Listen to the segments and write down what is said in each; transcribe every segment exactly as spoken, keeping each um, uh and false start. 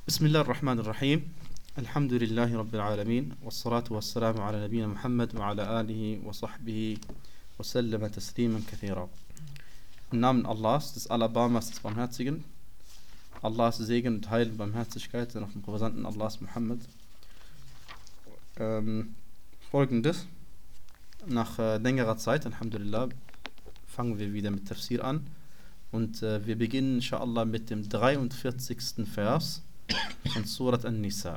Bismillah ar-Rahman ar-Rahim. Alhamdulillahi Rabbil Alamin. Wassalatu wassalamu ala nabina Muhammad wa ala alihi wa sahbihi wa sallama tasliman kathira. Im Namen Allahs, des Alabamas, des Barmherzigen, Allahs Segen und Heil und Barmherzigkeit sind auf dem Propheten Allahs Muhammad. Ähm, Folgendes: Nach äh, längerer Zeit, Alhamdulillah, fangen wir wieder mit Tafsir an. Und äh, wir beginnen, inshallah, mit dem dreiundvierzigsten Vers von Surat An-Nisa.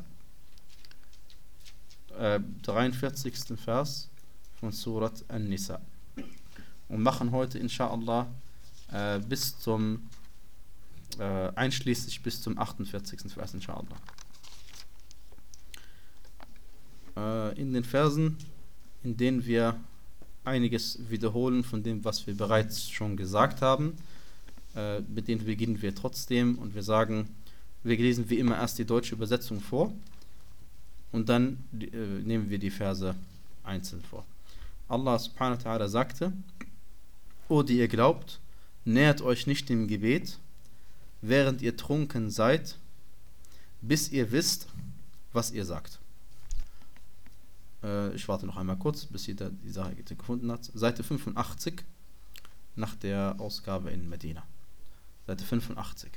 Äh, dreiundvierzigsten Vers von Surat An-Nisa. Und machen heute, inshallah, äh, bis zum, äh, einschließlich bis zum achtundvierzigsten Vers, inshallah. Äh, in den Versen, in denen wir einiges wiederholen von dem, was wir bereits schon gesagt haben, äh, mit denen beginnen wir trotzdem und wir sagen, wir lesen wie immer erst die deutsche Übersetzung vor und dann äh, nehmen wir die Verse einzeln vor. Allah subhanahu wa ta'ala sagte: O die ihr glaubt, nähert euch nicht dem Gebet, während ihr trunken seid, bis ihr wisst, was ihr sagt. Äh, ich warte noch einmal kurz, bis jeder die Sache gefunden hat. Seite fünfundachtzig nach der Ausgabe in Medina. Seite fünfundachtzig.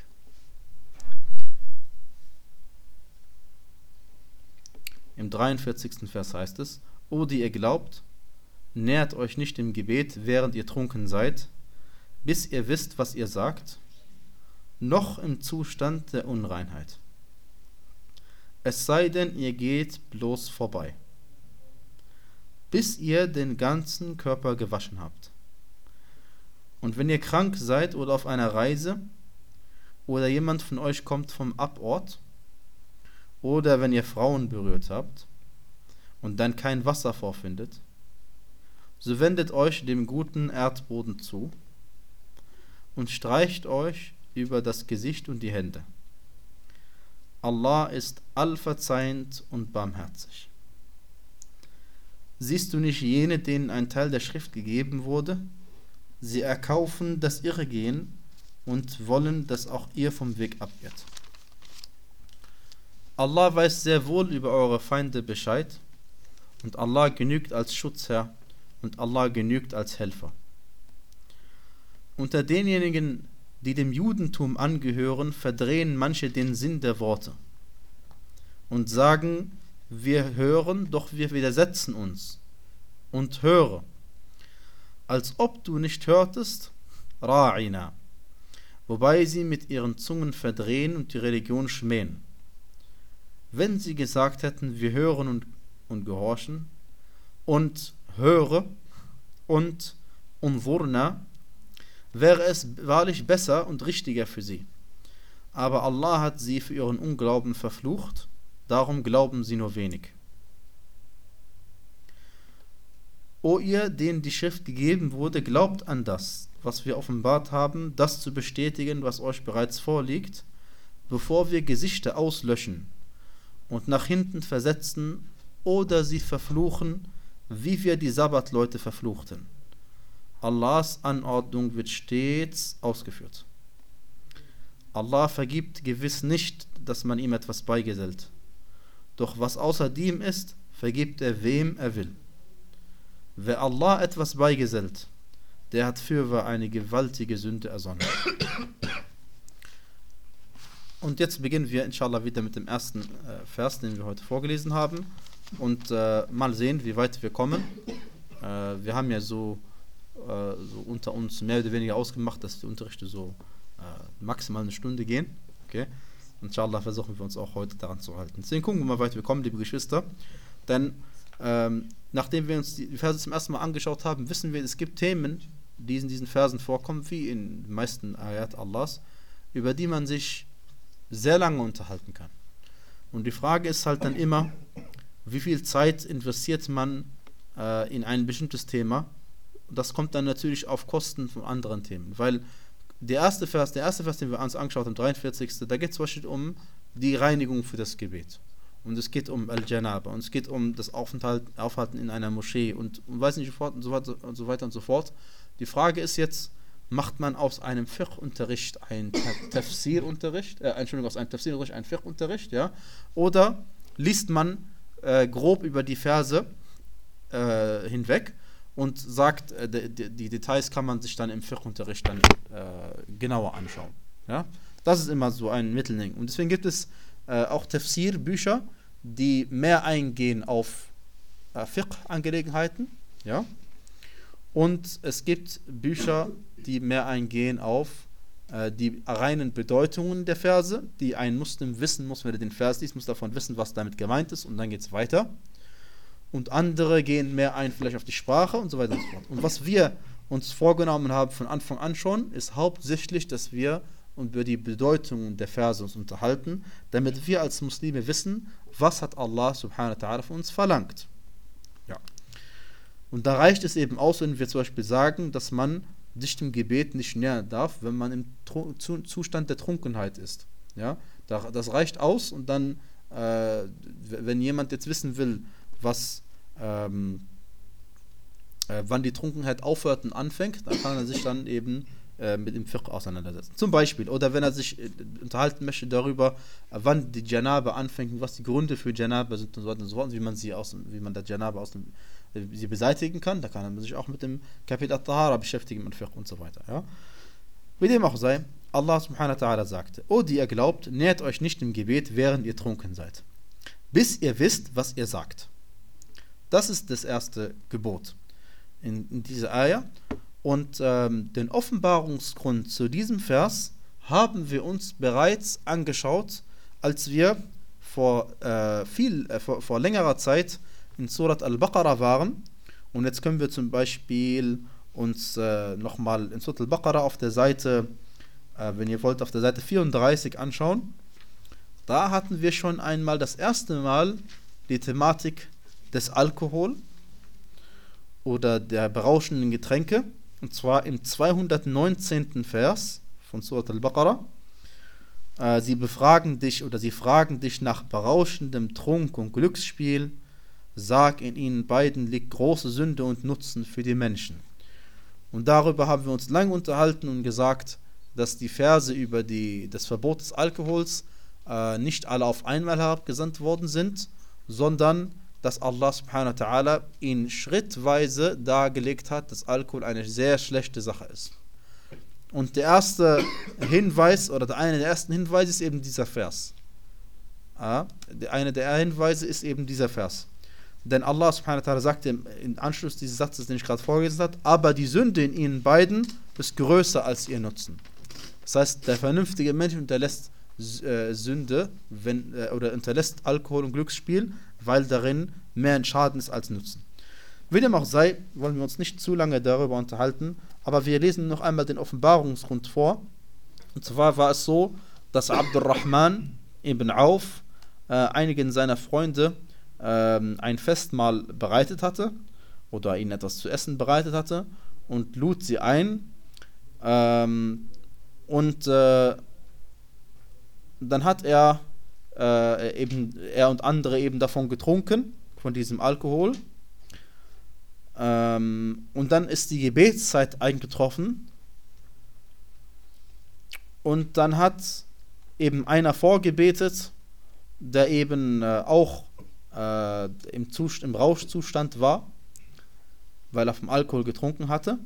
Im dreiundvierzigsten Vers heißt es: O die ihr glaubt, nähert euch nicht dem Gebet, während ihr trunken seid, bis ihr wisst, was ihr sagt, noch im Zustand der Unreinheit. Es sei denn, ihr geht bloß vorbei, bis ihr den ganzen Körper gewaschen habt. Und wenn ihr krank seid oder auf einer Reise, oder jemand von euch kommt vom Abort, oder wenn ihr Frauen berührt habt und dann kein Wasser vorfindet, so wendet euch dem guten Erdboden zu und streicht euch über das Gesicht und die Hände. Allah ist allverzeihend und barmherzig. Siehst du nicht jene, denen ein Teil der Schrift gegeben wurde? Sie erkaufen das Irrgehen und wollen, dass auch ihr vom Weg abirrt. Allah weiß sehr wohl über eure Feinde Bescheid und Allah genügt als Schutzherr und Allah genügt als Helfer. Unter denjenigen, die dem Judentum angehören, verdrehen manche den Sinn der Worte und sagen: Wir hören, doch wir widersetzen uns, und höre, als ob du nicht hörtest, Ra'ina, wobei sie mit ihren Zungen verdrehen und die Religion schmähen. Wenn sie gesagt hätten, wir hören und, und gehorchen, und höre und unwurna, wäre es wahrlich besser und richtiger für sie. Aber Allah hat sie für ihren Unglauben verflucht, darum glauben sie nur wenig. O ihr, denen die Schrift gegeben wurde, glaubt an das, was wir offenbart haben, das zu bestätigen, was euch bereits vorliegt, bevor wir Gesichter auslöschen und nach hinten versetzen oder sie verfluchen, wie wir die Sabbatleute verfluchten. Allahs Anordnung wird stets ausgeführt. Allah vergibt gewiss nicht, dass man ihm etwas beigesellt. Doch was außer dem ist, vergibt er wem er will. Wer Allah etwas beigesellt, der hat fürwahr eine gewaltige Sünde ersonnen. Und jetzt beginnen wir inshallah wieder mit dem ersten äh, Vers, den wir heute vorgelesen haben. Und äh, mal sehen, wie weit wir kommen. Äh, wir haben ja so, äh, so unter uns mehr oder weniger ausgemacht, dass die Unterrichte so äh, maximal eine Stunde gehen. Okay? Inshallah versuchen wir uns auch heute daran zu halten. Deswegen gucken wir mal, wie weit wir kommen, liebe Geschwister. Denn ähm, nachdem wir uns die Verse zum ersten Mal angeschaut haben, wissen wir, es gibt Themen, die in diesen Versen vorkommen, wie in den meisten Ayat Allahs, über die man sich sehr lange unterhalten kann. Und die Frage ist halt dann immer, wie viel Zeit investiert man äh, in ein bestimmtes Thema? Das kommt dann natürlich auf Kosten von anderen Themen, weil der erste Vers, der erste Vers, den wir uns angeschaut haben, dreiundvierzigsten da geht es zum Beispiel um die Reinigung für das Gebet. Und es geht um Al-Janaba und es geht um das Aufenthalt, Aufhalten in einer Moschee und, und weiß nicht so fort und so weiter und so weiter und so fort. Die Frage ist jetzt, macht man aus einem Fiqh-Unterricht einen Tafsir-Unterricht, äh, Entschuldigung, aus einem Tafsir-Unterricht einen Fiqh-Unterricht, ja, oder liest man äh, grob über die Verse äh, hinweg und sagt, äh, die, die Details kann man sich dann im Fiqh-Unterricht dann äh, genauer anschauen, ja. Das ist immer so ein Mittelding. Und deswegen gibt es äh, auch Tafsir-Bücher, die mehr eingehen auf äh, Fiqh-Angelegenheiten, ja. Und es gibt Bücher, die mehr eingehen auf äh, die reinen Bedeutungen der Verse, die ein Muslim wissen muss, wenn er den Vers liest, muss davon wissen, was damit gemeint ist, und dann geht es weiter. Und andere gehen mehr ein vielleicht auf die Sprache und so weiter und so fort. Und was wir uns vorgenommen haben von Anfang an schon, ist hauptsächlich, dass wir über die Bedeutungen der Verse uns unterhalten, damit wir als Muslime wissen, was hat Allah subhanahu wa ta'ala von uns verlangt. Ja. Und da reicht es eben aus, wenn wir zum Beispiel sagen, dass man sich dem Gebet nicht nähern darf, wenn man im Tru- Zustand der Trunkenheit ist. Ja? Das reicht aus, und dann, äh, wenn jemand jetzt wissen will, was, ähm, äh, wann die Trunkenheit aufhört und anfängt, dann kann er sich dann eben äh, mit dem Fiqh auseinandersetzen. Zum Beispiel, oder wenn er sich äh, unterhalten möchte darüber, äh, wann die Janaba anfängt und was die Gründe für Janaba sind und so weiter und so fort, und wie man sie aus, wie man der Janaba aus dem sie beseitigen kann, da kann man sich auch mit dem Kapitel At-Tahara beschäftigen und Fiqh und so weiter. Ja? Wie dem auch sei, Allah subhanahu wa ta'ala sagte: O die ihr glaubt, nähert euch nicht im Gebet, während ihr trunken seid, bis ihr wisst, was ihr sagt. Das ist das erste Gebot in, in dieser Ayah. Und ähm, den Offenbarungsgrund zu diesem Vers haben wir uns bereits angeschaut, als wir vor, äh, viel, äh, vor, vor längerer Zeit in Surat Al-Baqarah waren. Und jetzt können wir zum Beispiel uns äh, nochmal in Surat Al-Baqarah auf der Seite, äh, wenn ihr wollt, auf der Seite vierunddreißig anschauen. Da hatten wir schon einmal das erste Mal die Thematik des Alkohol oder der berauschenden Getränke. Und zwar im zweihundertneunzehnten Vers von Surat Al-Baqarah. Äh, sie befragen dich oder sie fragen dich nach berauschendem Trunk und Glücksspiel. Sag, in ihnen beiden liegt große Sünde und Nutzen für die Menschen. Und darüber haben wir uns lange unterhalten und gesagt, dass die Verse über die, das Verbot des Alkohols äh, nicht alle auf einmal herabgesandt worden sind, sondern dass Allah subhanahu wa ta'ala ihn schrittweise dargelegt hat, dass Alkohol eine sehr schlechte Sache ist. Und der erste Hinweis, oder einer der ersten Hinweise ist eben dieser Vers. Ja, einer der Hinweise ist eben dieser Vers. Denn Allah subhanahu wa ta'ala sagte im, im Anschluss dieses Satzes, den ich gerade vorgelesen habe, aber die Sünde in ihnen beiden ist größer als ihr Nutzen. Das heißt, der vernünftige Mensch unterlässt äh, Sünde wenn, äh, oder unterlässt Alkohol und Glücksspiel, weil darin mehr Schaden ist als Nutzen. Wie dem auch sei, wollen wir uns nicht zu lange darüber unterhalten, aber wir lesen noch einmal den Offenbarungsgrund vor. Und zwar war es so, dass Abdurrahman ibn Auf äh, einigen seiner Freunde ein Festmahl bereitet hatte oder ihnen etwas zu essen bereitet hatte und lud sie ein, ähm, und äh, dann hat er äh, eben er und andere eben davon getrunken, von diesem Alkohol, ähm, und dann ist die Gebetszeit eingetroffen und dann hat eben einer vorgebetet, der eben äh, auch Äh, im, Zust- im Rauschzustand war, weil er vom Alkohol getrunken hatte.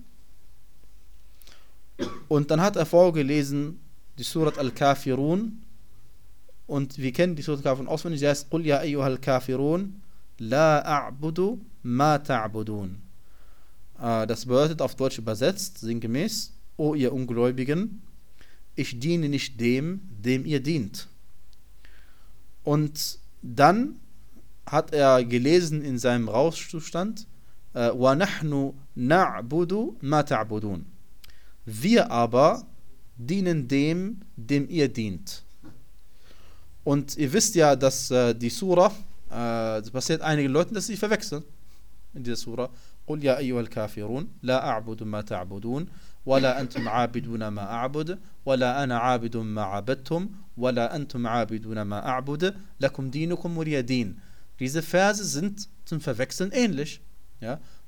Und dann hat er vorgelesen die Surat Al-Kafirun, und wir kennen die Surat Al-Kafirun auswendig. Sie heißt: Qul ya ayyuhal Kafirun la a'budu ma ta'budun. Äh, das bedeutet auf Deutsch übersetzt, sinngemäß: O ihr Ungläubigen, ich diene nicht dem, dem ihr dient. Und dann hat er gelesen in seinem Rauschzustand: Wa nahnu na'budu ma ta'budun. Wir aber dienen dem, dem ihr dient. Und ihr wisst ja, dass äh, die Surah, äh, das passiert einigen Leuten, dass sie verwechseln in dieser Surah. Qul ya ayyuhal kafirun la a'budu ma ta'budun wala antum 'abiduna ma a'bud wala ana 'abidun ma 'abadtum wala antum 'abiduna ma a'bud lakum dinukum waliya din. Diese Verse sind zum Verwechseln ähnlich. Ja?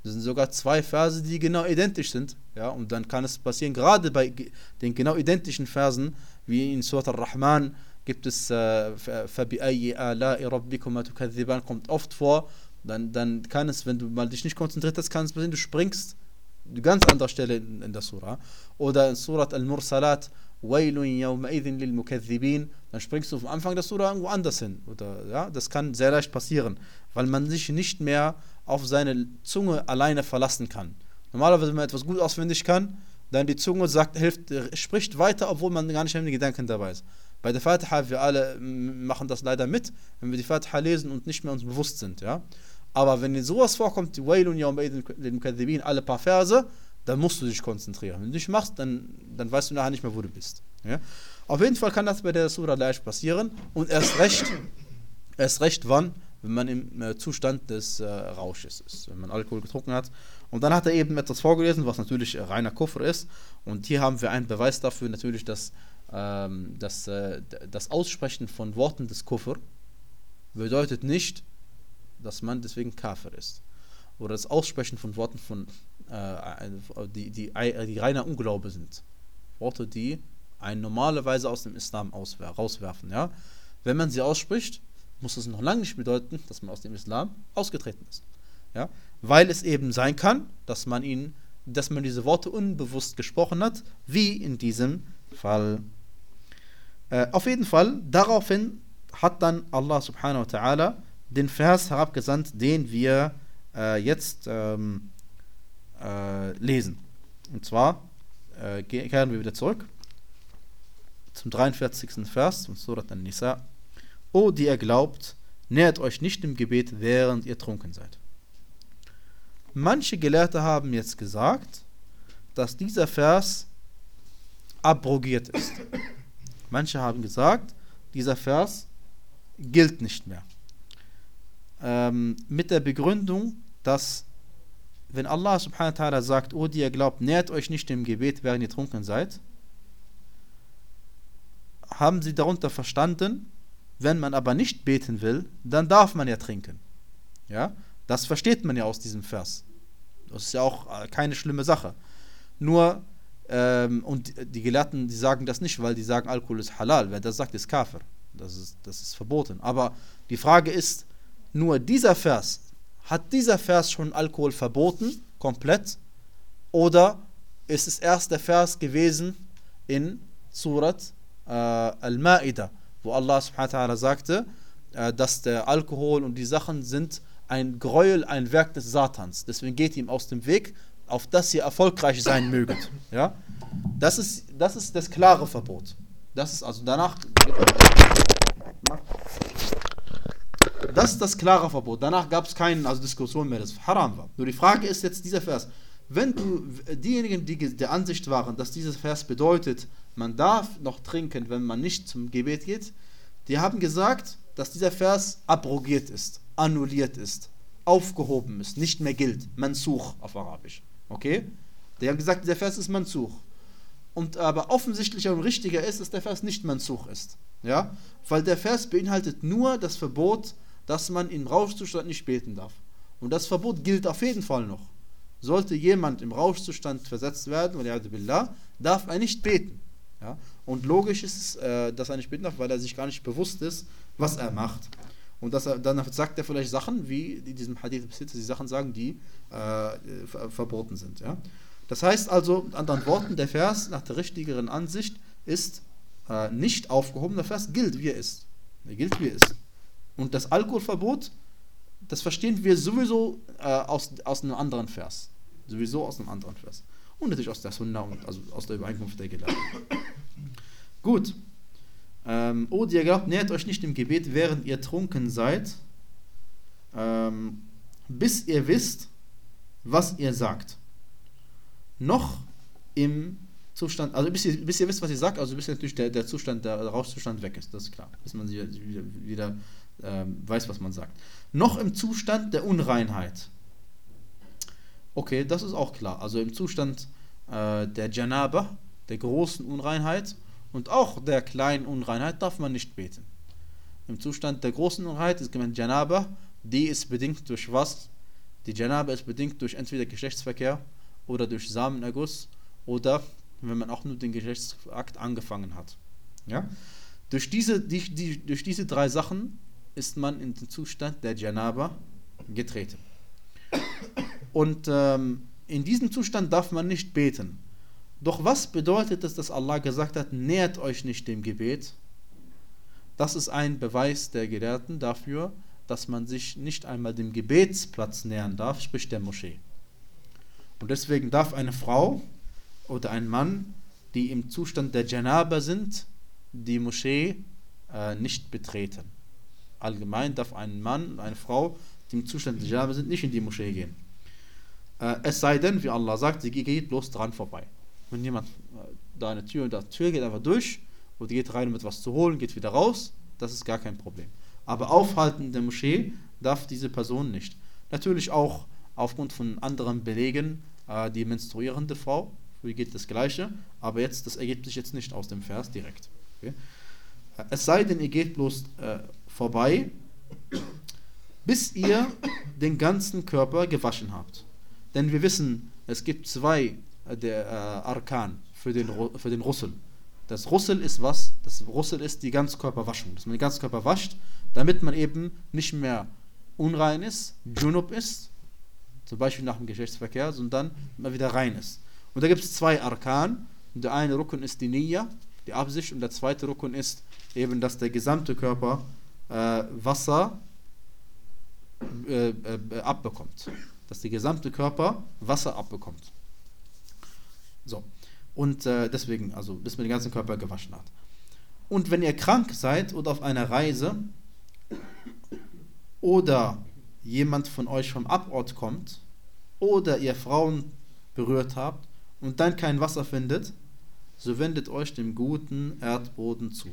Das sind sogar zwei Verse, die genau identisch sind. Ja, und dann kann es passieren, gerade bei den genau identischen Versen, wie in Surat Ar-Rahman gibt es فَبِأَيِّ آلَاءِ رَبِّكُمَا تُكَذِّبَانِ, kommt oft vor. Dann, dann kann es, wenn du mal dich nicht konzentriert hast, kann es passieren, du springst eine ganz andere Stelle in, in der Surah. Oder in Surat Al-Mursalat, وَيْلٌ يَوْمَئِذٍ لِلْمُكَذِّبِينَ, dann springst du vom Anfang der Surah irgendwo anders hin. Oder, ja, das kann sehr leicht passieren, weil man sich nicht mehr auf seine Zunge alleine verlassen kann. Normalerweise, wenn man etwas gut auswendig kann, dann die Zunge sagt, hilft, spricht weiter, obwohl man gar nicht mehr in den Gedanken dabei ist. Bei der Fatiha, wir alle machen das leider mit, wenn wir die Fatiha lesen und nicht mehr uns bewusst sind. Ja? Aber wenn dir sowas vorkommt, die Wailun yawma'idhin lil-mukaththibin, alle paar Verse, dann musst du dich konzentrieren. Wenn du nicht machst, dann, dann weißt du nachher nicht mehr, wo du bist. Ja? Auf jeden Fall kann das bei der Surah leicht passieren und erst recht, erst recht wann? Wenn man im äh, Zustand des äh, Rausches ist, wenn man Alkohol getrunken hat. Und dann hat er eben etwas vorgelesen, was natürlich äh, reiner Kufr ist. Und hier haben wir einen Beweis dafür, natürlich, dass, ähm, dass äh, das Aussprechen von Worten des Kufr bedeutet nicht, dass man deswegen Kafir ist. Oder das Aussprechen von Worten, von, äh, die, die, die reiner Unglaube sind. Worte, die einen normalerweise aus dem Islam auswer- rauswerfen. Ja? Wenn man sie ausspricht, muss es noch lange nicht bedeuten, dass man aus dem Islam ausgetreten ist. Ja? Weil es eben sein kann, dass man ihn, dass man diese Worte unbewusst gesprochen hat, wie in diesem Fall. Äh, auf jeden Fall, daraufhin hat dann Allah subhanahu wa ta'ala den Vers herabgesandt, den wir äh, jetzt ähm, äh, lesen. Und zwar äh, kehren wir wieder zurück zum dreiundvierzigsten Vers von Surat An-Nisa. O, die ihr glaubt, nähert euch nicht im Gebet, während ihr trunken seid. Manche Gelehrte haben jetzt gesagt, dass dieser Vers abrogiert ist. Manche haben gesagt, dieser Vers gilt nicht mehr. Ähm, mit der Begründung, dass wenn Allah subhanahu wa ta'ala sagt, O, die ihr glaubt, nähert euch nicht im Gebet, während ihr trunken seid, haben sie darunter verstanden, wenn man aber nicht beten will, dann darf man ja trinken. Ja? Das versteht man ja aus diesem Vers. Das ist ja auch keine schlimme Sache. Nur, ähm, und die Gelehrten, die sagen das nicht, weil die sagen, Alkohol ist halal. Wer das sagt, ist Kafir. Das ist, das ist verboten. Aber die Frage ist, nur dieser Vers, hat dieser Vers schon Alkohol verboten, komplett? Oder ist es erst der Vers gewesen in Surat äh, Al-Ma'idah, wo Allah subhanahu wa ta'ala sagte, äh, dass der Alkohol und die Sachen sind ein Gräuel, ein Werk des Satans. Deswegen geht ihm aus dem Weg, auf das ihr erfolgreich sein möget. Ja? Das ist, das ist das klare Verbot. Das ist also danach. Das ist das klare Verbot. Danach gab es keine also Diskussion mehr, das haram war. Nur die Frage ist jetzt dieser Vers. Wenn du diejenigen, die der Ansicht waren, dass dieser Vers bedeutet, man darf noch trinken, wenn man nicht zum Gebet geht, die haben gesagt, dass dieser Vers abrogiert ist, annulliert ist, aufgehoben ist, nicht mehr gilt. Mansuch auf Arabisch. Okay? Die haben gesagt, dieser Vers ist Mansuch. Und aber offensichtlicher und richtiger ist, dass der Vers nicht Mansuch ist. Ja? Weil der Vers beinhaltet nur das Verbot, dass man im Rauschzustand nicht beten darf. Und das Verbot gilt auf jeden Fall noch. Sollte jemand im Rauschzustand versetzt werden, billah, darf er nicht beten. Ja? Und logisch ist es, äh, dass er nicht beten darf, weil er sich gar nicht bewusst ist, was er macht. Und dass er, dann sagt er vielleicht Sachen, wie in diesem Hadith, die Sachen sagen, die äh, ver- verboten sind. Ja? Das heißt also, mit anderen Worten, der Vers nach der richtigeren Ansicht ist äh, nicht aufgehoben, der Vers gilt, wie er ist. Er gilt, wie er ist. Und das Alkoholverbot, das verstehen wir sowieso äh, aus, aus einem anderen Vers. Sowieso aus einem anderen Vers. Und natürlich aus der Sunna und also aus der Übereinkunft der Gelehrten. Gut. Ähm, oh, ihr glaubt, nähert euch nicht im Gebet, während ihr trunken seid, ähm, bis ihr wisst, was ihr sagt. Noch im Zustand, also bis ihr, bis ihr wisst, was ihr sagt, also bis natürlich der, der Zustand, der Rauschzustand weg ist, das ist klar. Bis man wieder, wieder ähm, weiß, was man sagt. Noch im Zustand der Unreinheit. Okay, das ist auch klar. Also im Zustand äh, der Janaba, der großen Unreinheit und auch der kleinen Unreinheit darf man nicht beten. Im Zustand der großen Unreinheit ist gemeint Janaba, die ist bedingt durch was? Die Janaba ist bedingt durch entweder Geschlechtsverkehr oder durch Samenerguss oder wenn man auch nur den Geschlechtsakt angefangen hat. Ja? Durch, diese, die, die, durch diese drei Sachen ist man in den Zustand der Janaba getreten. Und ähm, in diesem Zustand darf man nicht beten. Doch was bedeutet es, dass Allah gesagt hat, nähert euch nicht dem Gebet? Das ist ein Beweis der Gelehrten dafür, dass man sich nicht einmal dem Gebetsplatz nähern darf, sprich der Moschee. Und deswegen darf eine Frau oder ein Mann, die im Zustand der Janaba sind, die Moschee äh, nicht betreten. Allgemein darf ein Mann und eine Frau, die im Zustand der Janaba sind, nicht in die Moschee gehen. Äh, es sei denn, wie Allah sagt, sie geht bloß dran vorbei. Wenn jemand äh, da eine Tür und da Tür geht einfach durch und die geht rein, um etwas zu holen, geht wieder raus, das ist gar kein Problem. Aber aufhalten in der Moschee darf diese Person nicht. Natürlich auch aufgrund von anderen Belegen, äh, die menstruierende Frau, für die geht das Gleiche, aber jetzt, das ergibt sich jetzt nicht aus dem Vers direkt. Okay? Es sei denn, ihr geht bloß äh, vorbei, bis ihr den ganzen Körper gewaschen habt. Denn wir wissen, es gibt zwei äh, der äh, Arkan für den, für den Russel. Das Russel ist was? Das Russel ist die Ganzkörperwaschung, dass man den Ganzkörper wascht, damit man eben nicht mehr unrein ist, Junub ist, zum Beispiel nach dem Geschlechtsverkehr, sondern man wieder rein ist. Und da gibt es zwei Arkan. Und der eine Rukun ist die Niyya, die Absicht, und der zweite Rukun ist eben, dass der gesamte Körper äh, Wasser äh, äh, abbekommt. Dass der gesamte Körper Wasser abbekommt. So. Und äh, deswegen, also bis man den ganzen Körper gewaschen hat. Und wenn ihr krank seid oder auf einer Reise oder jemand von euch vom Abort kommt oder ihr Frauen berührt habt und dann kein Wasser findet, so wendet euch dem guten Erdboden zu.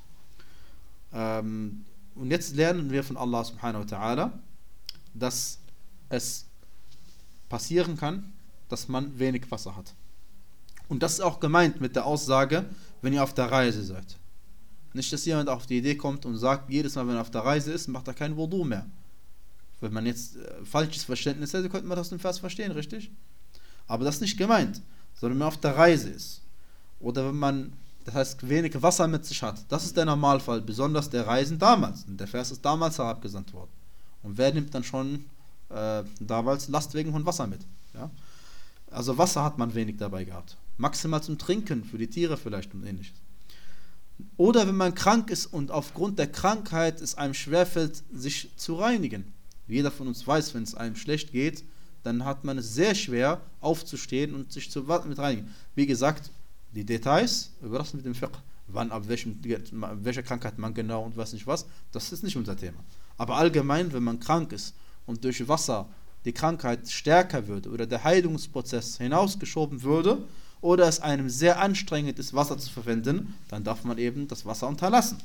Ähm, und jetzt lernen wir von Allah subhanahu wa ta'ala, dass es passieren kann, dass man wenig Wasser hat. Und das ist auch gemeint mit der Aussage, wenn ihr auf der Reise seid. Nicht, dass jemand auf die Idee kommt und sagt, jedes Mal, wenn er auf der Reise ist, macht er kein Wudu mehr. Wenn man jetzt äh, falsches Verständnis hätte, könnte man das im Vers verstehen, richtig? Aber das ist nicht gemeint, sondern wenn man auf der Reise ist. Oder wenn man, das heißt, wenig Wasser mit sich hat. Das ist der Normalfall, besonders der Reisen damals. Und der Vers ist damals herabgesandt worden. Und wer nimmt dann schon äh, damals Lastwagen von Wasser mit? Ja? Also Wasser hat man wenig dabei gehabt. Maximal zum Trinken, für die Tiere vielleicht und ähnliches. Oder wenn man krank ist und aufgrund der Krankheit es einem schwerfällt, sich zu reinigen. Jeder von uns weiß, wenn es einem schlecht geht, dann hat man es sehr schwer, aufzustehen und sich zu mit reinigen. Wie gesagt, die Details, überlassen mit dem Fiqh, wann, ab welchem, welcher Krankheit man genau und weiß nicht was, das ist nicht unser Thema. Aber allgemein, wenn man krank ist und durch Wasser die Krankheit stärker würde oder der Heilungsprozess hinausgeschoben würde oder es einem sehr anstrengend ist, Wasser zu verwenden, dann darf man eben das Wasser unterlassen.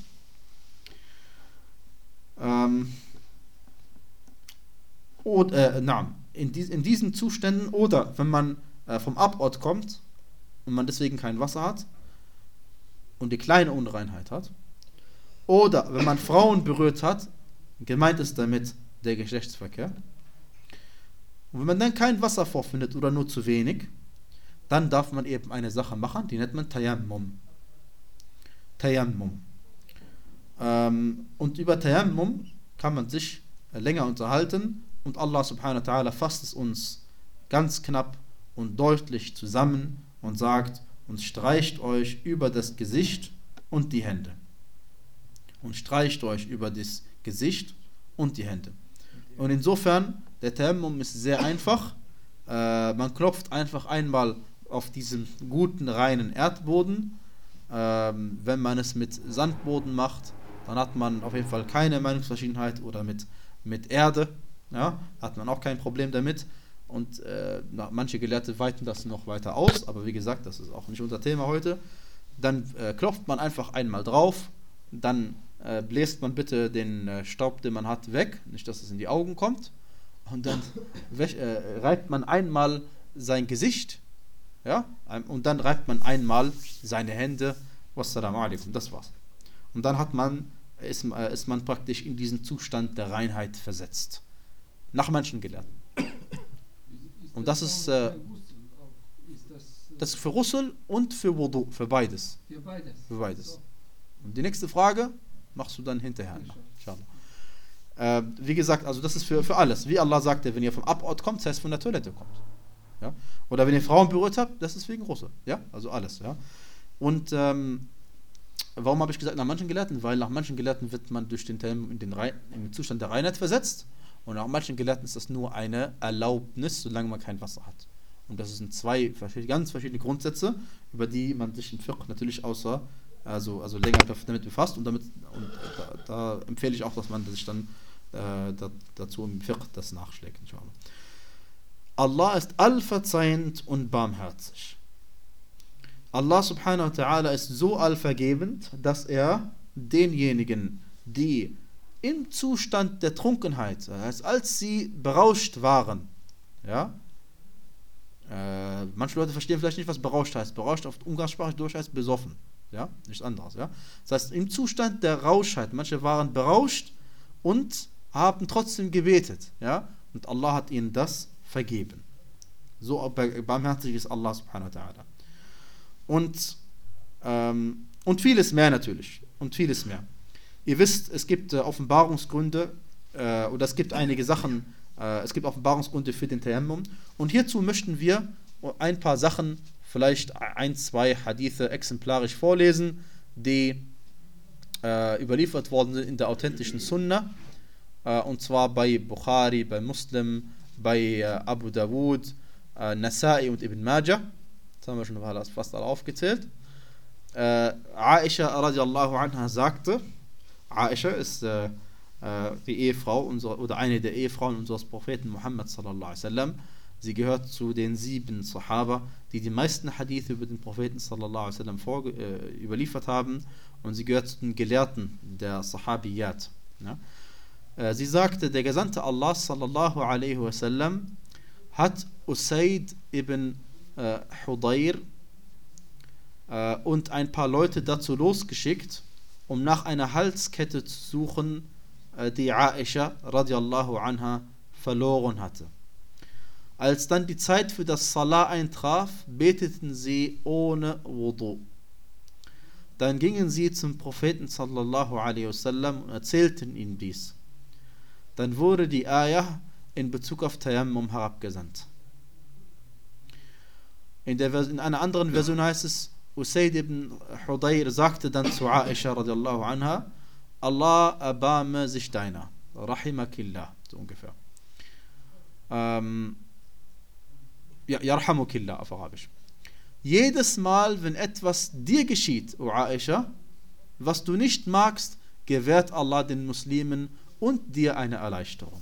Ähm, oder, äh, na, in, dies, in diesen Zuständen oder wenn man äh, vom Abort kommt und man deswegen kein Wasser hat und die kleine Unreinheit hat, oder wenn man Frauen berührt hat, gemeint ist damit der Geschlechtsverkehr, und wenn man dann kein Wasser vorfindet oder nur zu wenig, dann darf man eben eine Sache machen, die nennt man Tayammum. Tayammum. Ähm, und über Tayammum kann man sich länger unterhalten und Allah subhanahu wa ta'ala fasst es uns ganz knapp und deutlich zusammen und sagt, und streicht euch über das Gesicht und die Hände. Und streicht euch über das Gesicht und die Hände. Und insofern, der Tayammum ist sehr einfach. Äh, man klopft einfach einmal auf diesen guten, reinen Erdboden. Ähm, wenn man es mit Sandboden macht, dann hat man auf jeden Fall keine Meinungsverschiedenheit oder mit, mit Erde. Ja, hat man auch kein Problem damit. Und äh, na, manche Gelehrte weiten das noch weiter aus, aber wie gesagt, das ist auch nicht unser Thema heute. Dann äh, klopft man einfach einmal drauf, dann äh, bläst man bitte den äh, Staub, den man hat, weg, nicht, dass es in die Augen kommt. Und dann wäsch, äh, reibt man einmal sein Gesicht, ja, und dann reibt man einmal seine Hände. Wassalamu alaikum, das war's. Und dann hat man, ist, äh, ist man praktisch in diesen Zustand der Reinheit versetzt. Nach manchen Gelehrten. Und das ist, äh, das ist für Ghusl und für Wudu, für beides. Für beides. Für beides. Und die nächste Frage machst du dann hinterher. Inshallah. Äh, wie gesagt, also das ist für, für alles. Wie Allah sagte, wenn ihr vom Abort kommt, das heißt von der Toilette kommt. Ja? Oder wenn ihr Frauen berührt habt, das ist wegen Ghusl. Ja? Also alles. Ja? Und ähm, warum habe ich gesagt nach manchen Gelehrten? Weil nach manchen Gelehrten wird man durch den Tayammum in den, Rein, in den Zustand der Reinheit versetzt. Und nach manchen Gelehrten ist das nur eine Erlaubnis, solange man kein Wasser hat. Und das sind zwei verschiedene, ganz verschiedene Grundsätze, über die man sich im Fiqh natürlich außer, also, also länger damit befasst. Und, damit, und da, da empfehle ich auch, dass man sich dann äh, da, dazu im Fiqh das nachschlägt. Inshallah. Allah ist allverzeihend und barmherzig. Allah subhanahu wa ta'ala ist so allvergebend, dass er denjenigen, die im Zustand der Trunkenheit, das heißt, als sie berauscht waren, ja, äh, manche Leute verstehen vielleicht nicht, was berauscht heißt. Berauscht auf umgangssprachlich durch heißt besoffen, ja, nichts anderes, ja. Das heißt, im Zustand der Rauschheit, manche waren berauscht und haben trotzdem gebetet, ja, und Allah hat ihnen das vergeben. So barmherzig ist Allah subhanahu wa ta'ala. Und, ähm, und vieles mehr natürlich. Und vieles mehr. Ihr wisst, es gibt äh, Offenbarungsgründe, äh, oder es gibt einige Sachen, äh, es gibt Offenbarungsgründe für den Tayammum. Und hierzu möchten wir ein paar Sachen, vielleicht ein, zwei Hadithe exemplarisch vorlesen, die äh, überliefert worden sind in der authentischen Sunna. Äh, und zwar bei Bukhari, bei Muslim, bei äh, Abu Dawud, äh, Nasa'i und Ibn Majah. Das haben wir schon fast alle aufgezählt. Äh, Aisha radiallahu anha sagte, Aisha ist äh, äh, die Ehefrau unserer, oder eine der Ehefrauen unseres Propheten Muhammad sallallahu alaihi wasallam. Sie gehört zu den sieben Sahaba, die die meisten Hadithe über den Propheten sallallahu alaihi wasallam vor, äh, überliefert haben, und sie gehört zu den Gelehrten der Sahabiyat. Ja? Äh, sie sagte, der Gesandte Allah sallallahu alaihi wasallam hat Usaid ibn äh, Hudayr äh, und ein paar Leute dazu losgeschickt, um nach einer Halskette zu suchen, äh, die Aisha radiallahu anha verloren hatte. Als dann die Zeit für das Salah eintraf, beteten sie ohne Wudu. Dann gingen sie zum Propheten sallallahu alaihi wasallam und erzählten ihm dies. Dann wurde die Ayah in Bezug auf Tayammum herabgesandt. In, der, in einer anderen Version heißt es, Usaid ibn Hudayr sagte dann zu Aisha radiallahu anha, Allah erbarme sich deiner, rahimakillah, so ungefähr. Ähm, ja, yarhamukillah auf Arabisch. Jedes Mal, wenn etwas dir geschieht, O Aisha, was du nicht magst, gewährt Allah den Muslimen und dir eine Erleichterung.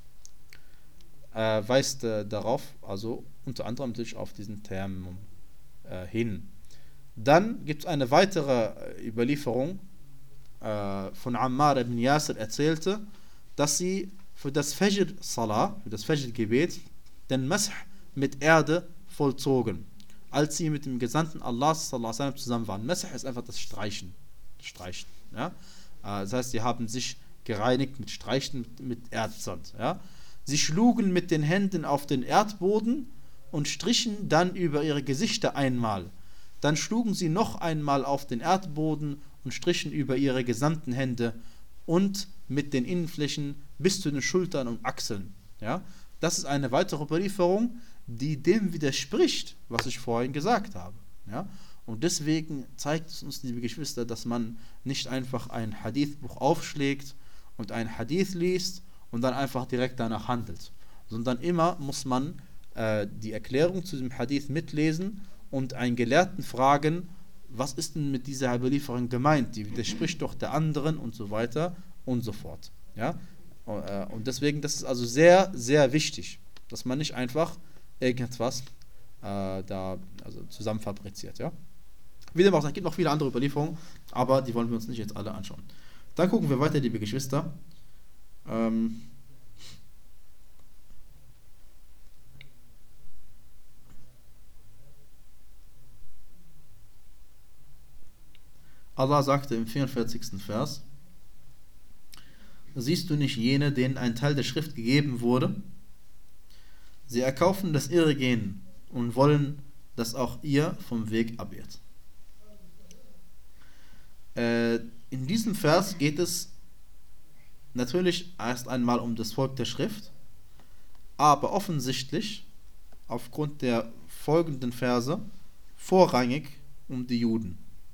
Äh, weist äh, darauf, also unter anderem natürlich auf diesen Tayammum äh, hin. Dann gibt es eine weitere Überlieferung äh, von Ammar ibn Yasir, erzählte, dass sie für das Fajr-Salah, für das Fajr-Gebet, den Masih mit Erde vollzogen, als sie mit dem Gesandten Allah sallallahu alaihi wasallam zusammen waren. Masih ist einfach das Streichen. Streichen, ja? äh, das heißt, sie haben sich gereinigt mit Streichen, mit, mit Erdsand. Ja? Sie schlugen mit den Händen auf den Erdboden und strichen dann über ihre Gesichter einmal. Dann schlugen sie noch einmal auf den Erdboden und strichen über ihre gesamten Hände und mit den Innenflächen bis zu den Schultern und Achseln. Ja? Das ist eine weitere Überlieferung, die dem widerspricht, was ich vorhin gesagt habe. Ja? Und deswegen zeigt es uns, liebe Geschwister, dass man nicht einfach ein Hadithbuch aufschlägt und ein Hadith liest und dann einfach direkt danach handelt, sondern immer muss man äh, die Erklärung zu diesem Hadith mitlesen und einen Gelehrten fragen, was ist denn mit dieser Überlieferung gemeint? Die widerspricht doch der anderen und so weiter und so fort. Ja? Und deswegen, das ist also sehr, sehr wichtig, dass man nicht einfach irgendetwas äh, da also zusammen fabriziert. Ja? Wie dem auch sei, es gibt noch viele andere Überlieferungen, aber die wollen wir uns nicht jetzt alle anschauen. Dann gucken wir weiter, liebe Geschwister. Ähm, Allah sagte im vierundvierzigsten Vers: Siehst du nicht jene, denen ein Teil der Schrift gegeben wurde? Sie erkaufen das Irregehen und wollen, dass auch ihr vom Weg abirrt. Äh, in diesem Vers geht es natürlich erst einmal um das Volk der Schrift, aber offensichtlich aufgrund der folgenden Verse vorrangig um die Juden.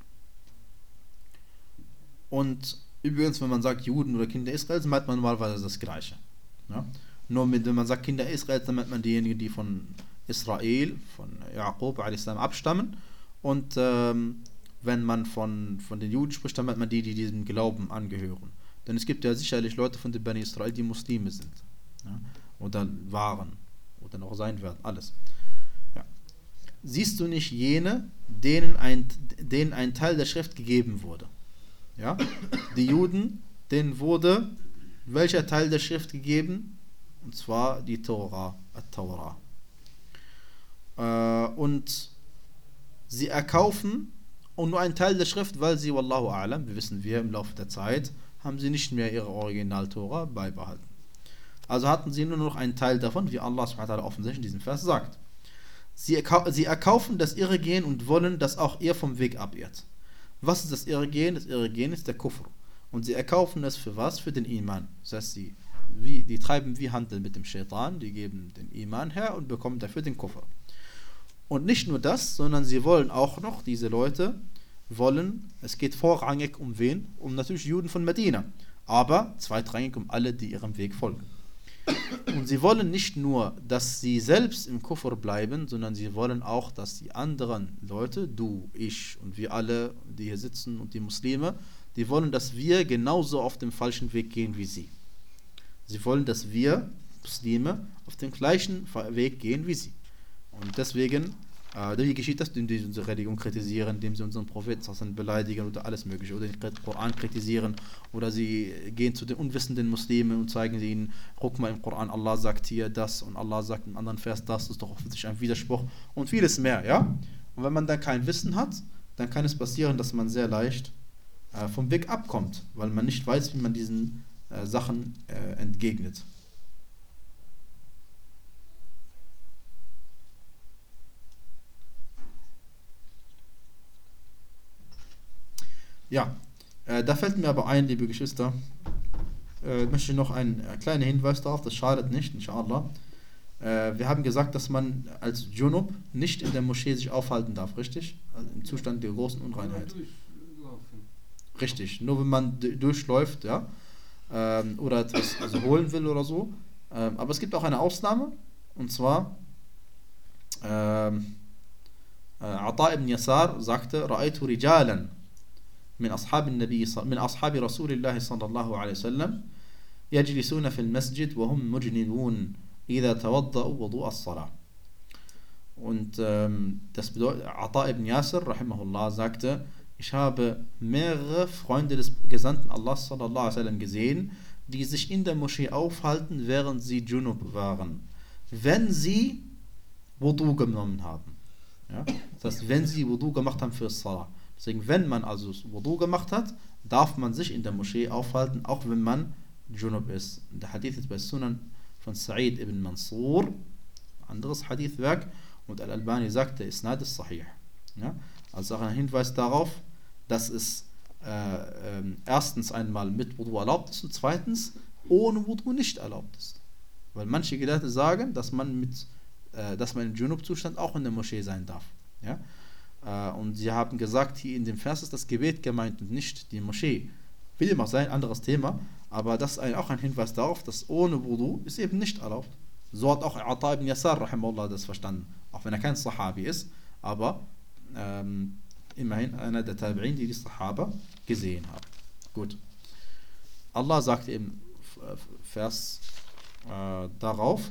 Und übrigens, wenn man sagt Juden oder Kinder Israels, meint man normalerweise das Gleiche. Ja? Nur mit, wenn man sagt Kinder Israels, dann meint man diejenigen, die von Israel, von Jakob a s. abstammen. Und ähm, wenn man von, von den Juden spricht, dann meint man die, die diesem Glauben angehören. Denn es gibt ja sicherlich Leute von den Bani Israel, die Muslime sind. Ja? Oder waren. Oder noch sein werden. Alles. Ja. Siehst du nicht jene, denen ein, denen ein Teil der Schrift gegeben wurde? Ja? Die Juden, denen wurde welcher Teil der Schrift gegeben? Und zwar die Tora, At-Taura. Äh, und sie erkaufen und nur einen Teil der Schrift, weil sie, Wallahu a'lam, wir wissen wir, im Laufe der Zeit haben sie nicht mehr ihre Original-Tora beibehalten. Also hatten sie nur noch einen Teil davon, wie Allah subhanahu wa ta'ala offensichtlich in diesem Vers sagt. Sie, erkau- sie erkaufen das Irregehen und wollen, dass auch ihr vom Weg abirrt. Was ist das Irregehen? Das Irregehen ist der Kufr. Und sie erkaufen es für was? Für den Iman. Das heißt, sie wie, die treiben wie Handel mit dem Shaitan, die geben den Iman her und bekommen dafür den Kufr. Und nicht nur das, sondern sie wollen auch noch, diese Leute wollen, es geht vorrangig um wen? Um natürlich Juden von Medina, aber zweitrangig um alle, die ihrem Weg folgen. Und sie wollen nicht nur, dass sie selbst im Kufr bleiben, sondern sie wollen auch, dass die anderen Leute, du, ich und wir alle, die hier sitzen und die Muslime, die wollen, dass wir genauso auf dem falschen Weg gehen wie sie. Sie wollen, dass wir, Muslime, auf dem gleichen Weg gehen wie sie. Und deswegen, äh, wie geschieht das, indem sie unsere Religion kritisieren, indem sie unseren Propheten beleidigen oder alles mögliche, oder den Koran kritisieren, oder sie gehen zu den unwissenden Muslimen und zeigen ihnen, guck mal im Koran, Allah sagt hier das und Allah sagt im anderen Vers das, das ist doch offensichtlich ein Widerspruch und vieles mehr, ja? Und wenn man dann kein Wissen hat, dann kann es passieren, dass man sehr leicht äh, vom Weg abkommt, weil man nicht weiß, wie man diesen äh, Sachen äh, entgegnet. Ja, äh, da fällt mir aber ein, liebe Geschwister, äh, möchte ich noch einen äh, kleinen Hinweis darauf, das schadet nicht, inshallah. Äh, wir haben gesagt, dass man als Junub nicht in der Moschee sich aufhalten darf, richtig? Also im Zustand der großen Unreinheit. Richtig, nur wenn man d- durchläuft, ja, ähm, oder etwas also holen will oder so. Ähm, aber es gibt auch eine Ausnahme, und zwar ähm, äh, Ata ibn Yasar sagte, Ra'aytu rijalan من أصحاب النبي من أصحاب رسول الله صلى الله عليه وسلم يجلسون في المسجد وهم مجنبون إذا توضأوا وضوء الصلاة. Und ähm, das bedeutet, Ata ibn Yasir, rahimahullah, sagte, ich habe mehrere Freunde des Gesandten Allah sallallahu alaihi wasallam gesehen, die sich in der Moschee aufhalten, während sie Junub waren, wenn sie Wudu genommen haben. Ja? Das heißt, wenn sie Wudu gemacht haben für Salah. Deswegen, wenn man also Wudu gemacht hat, darf man sich in der Moschee aufhalten, auch wenn man Junub ist. Der Hadith ist bei Sunan von Sa'id ibn Mansur, anderes Hadithwerk, und Al-Albani sagt, der Isnad ist sahih. Ja? Also auch ein Hinweis darauf, dass es äh, äh, erstens einmal mit Wudu erlaubt ist und zweitens ohne Wudu nicht erlaubt ist. Weil manche Gelehrte sagen, dass man mit, äh, dass man im Junub-Zustand auch in der Moschee sein darf. Ja? Und sie haben gesagt, hier in dem Vers ist das Gebet gemeint und nicht die Moschee. Will immer sein, anderes Thema, aber das ist ein, auch ein Hinweis darauf, dass ohne Wudu ist eben nicht erlaubt. So hat auch Ata ibn Yasar, rahimahullah, das verstanden. Auch wenn er kein Sahabi ist, aber ähm, immerhin einer der Tabi'in, die die Sahaba gesehen haben. Gut. Allah sagt im Vers äh, darauf,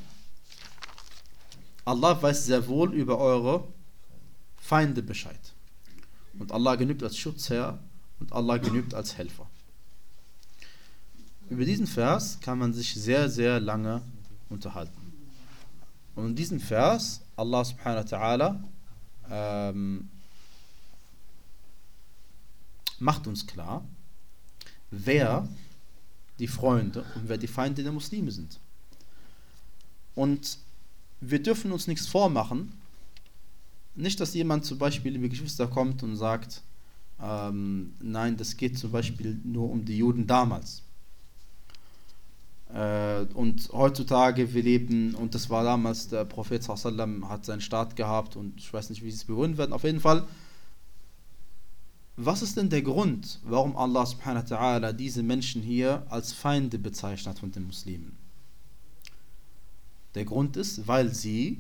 Allah weiß sehr wohl über eure Feinde Bescheid. Und Allah genügt als Schutzherr und Allah genügt als Helfer. Über diesen Vers kann man sich sehr, sehr lange unterhalten. Und in diesem Vers, Allah subhanahu wa ta'ala ähm, macht uns klar, wer die Freunde und wer die Feinde der Muslime sind. Und wir dürfen uns nichts vormachen. Nicht, dass jemand zum Beispiel, liebe Geschwister, kommt und sagt, ähm, nein, das geht zum Beispiel nur um die Juden damals. Äh, und heutzutage, wir leben, und das war damals, der Prophet sallallahu alaihi wasallam hat seinen Staat gehabt und ich weiß nicht, wie sie es begründen werden. Auf jeden Fall, was ist denn der Grund, warum Allah subhanahu wa ta'ala diese Menschen hier als Feinde bezeichnet von den Muslimen? Der Grund ist, weil sie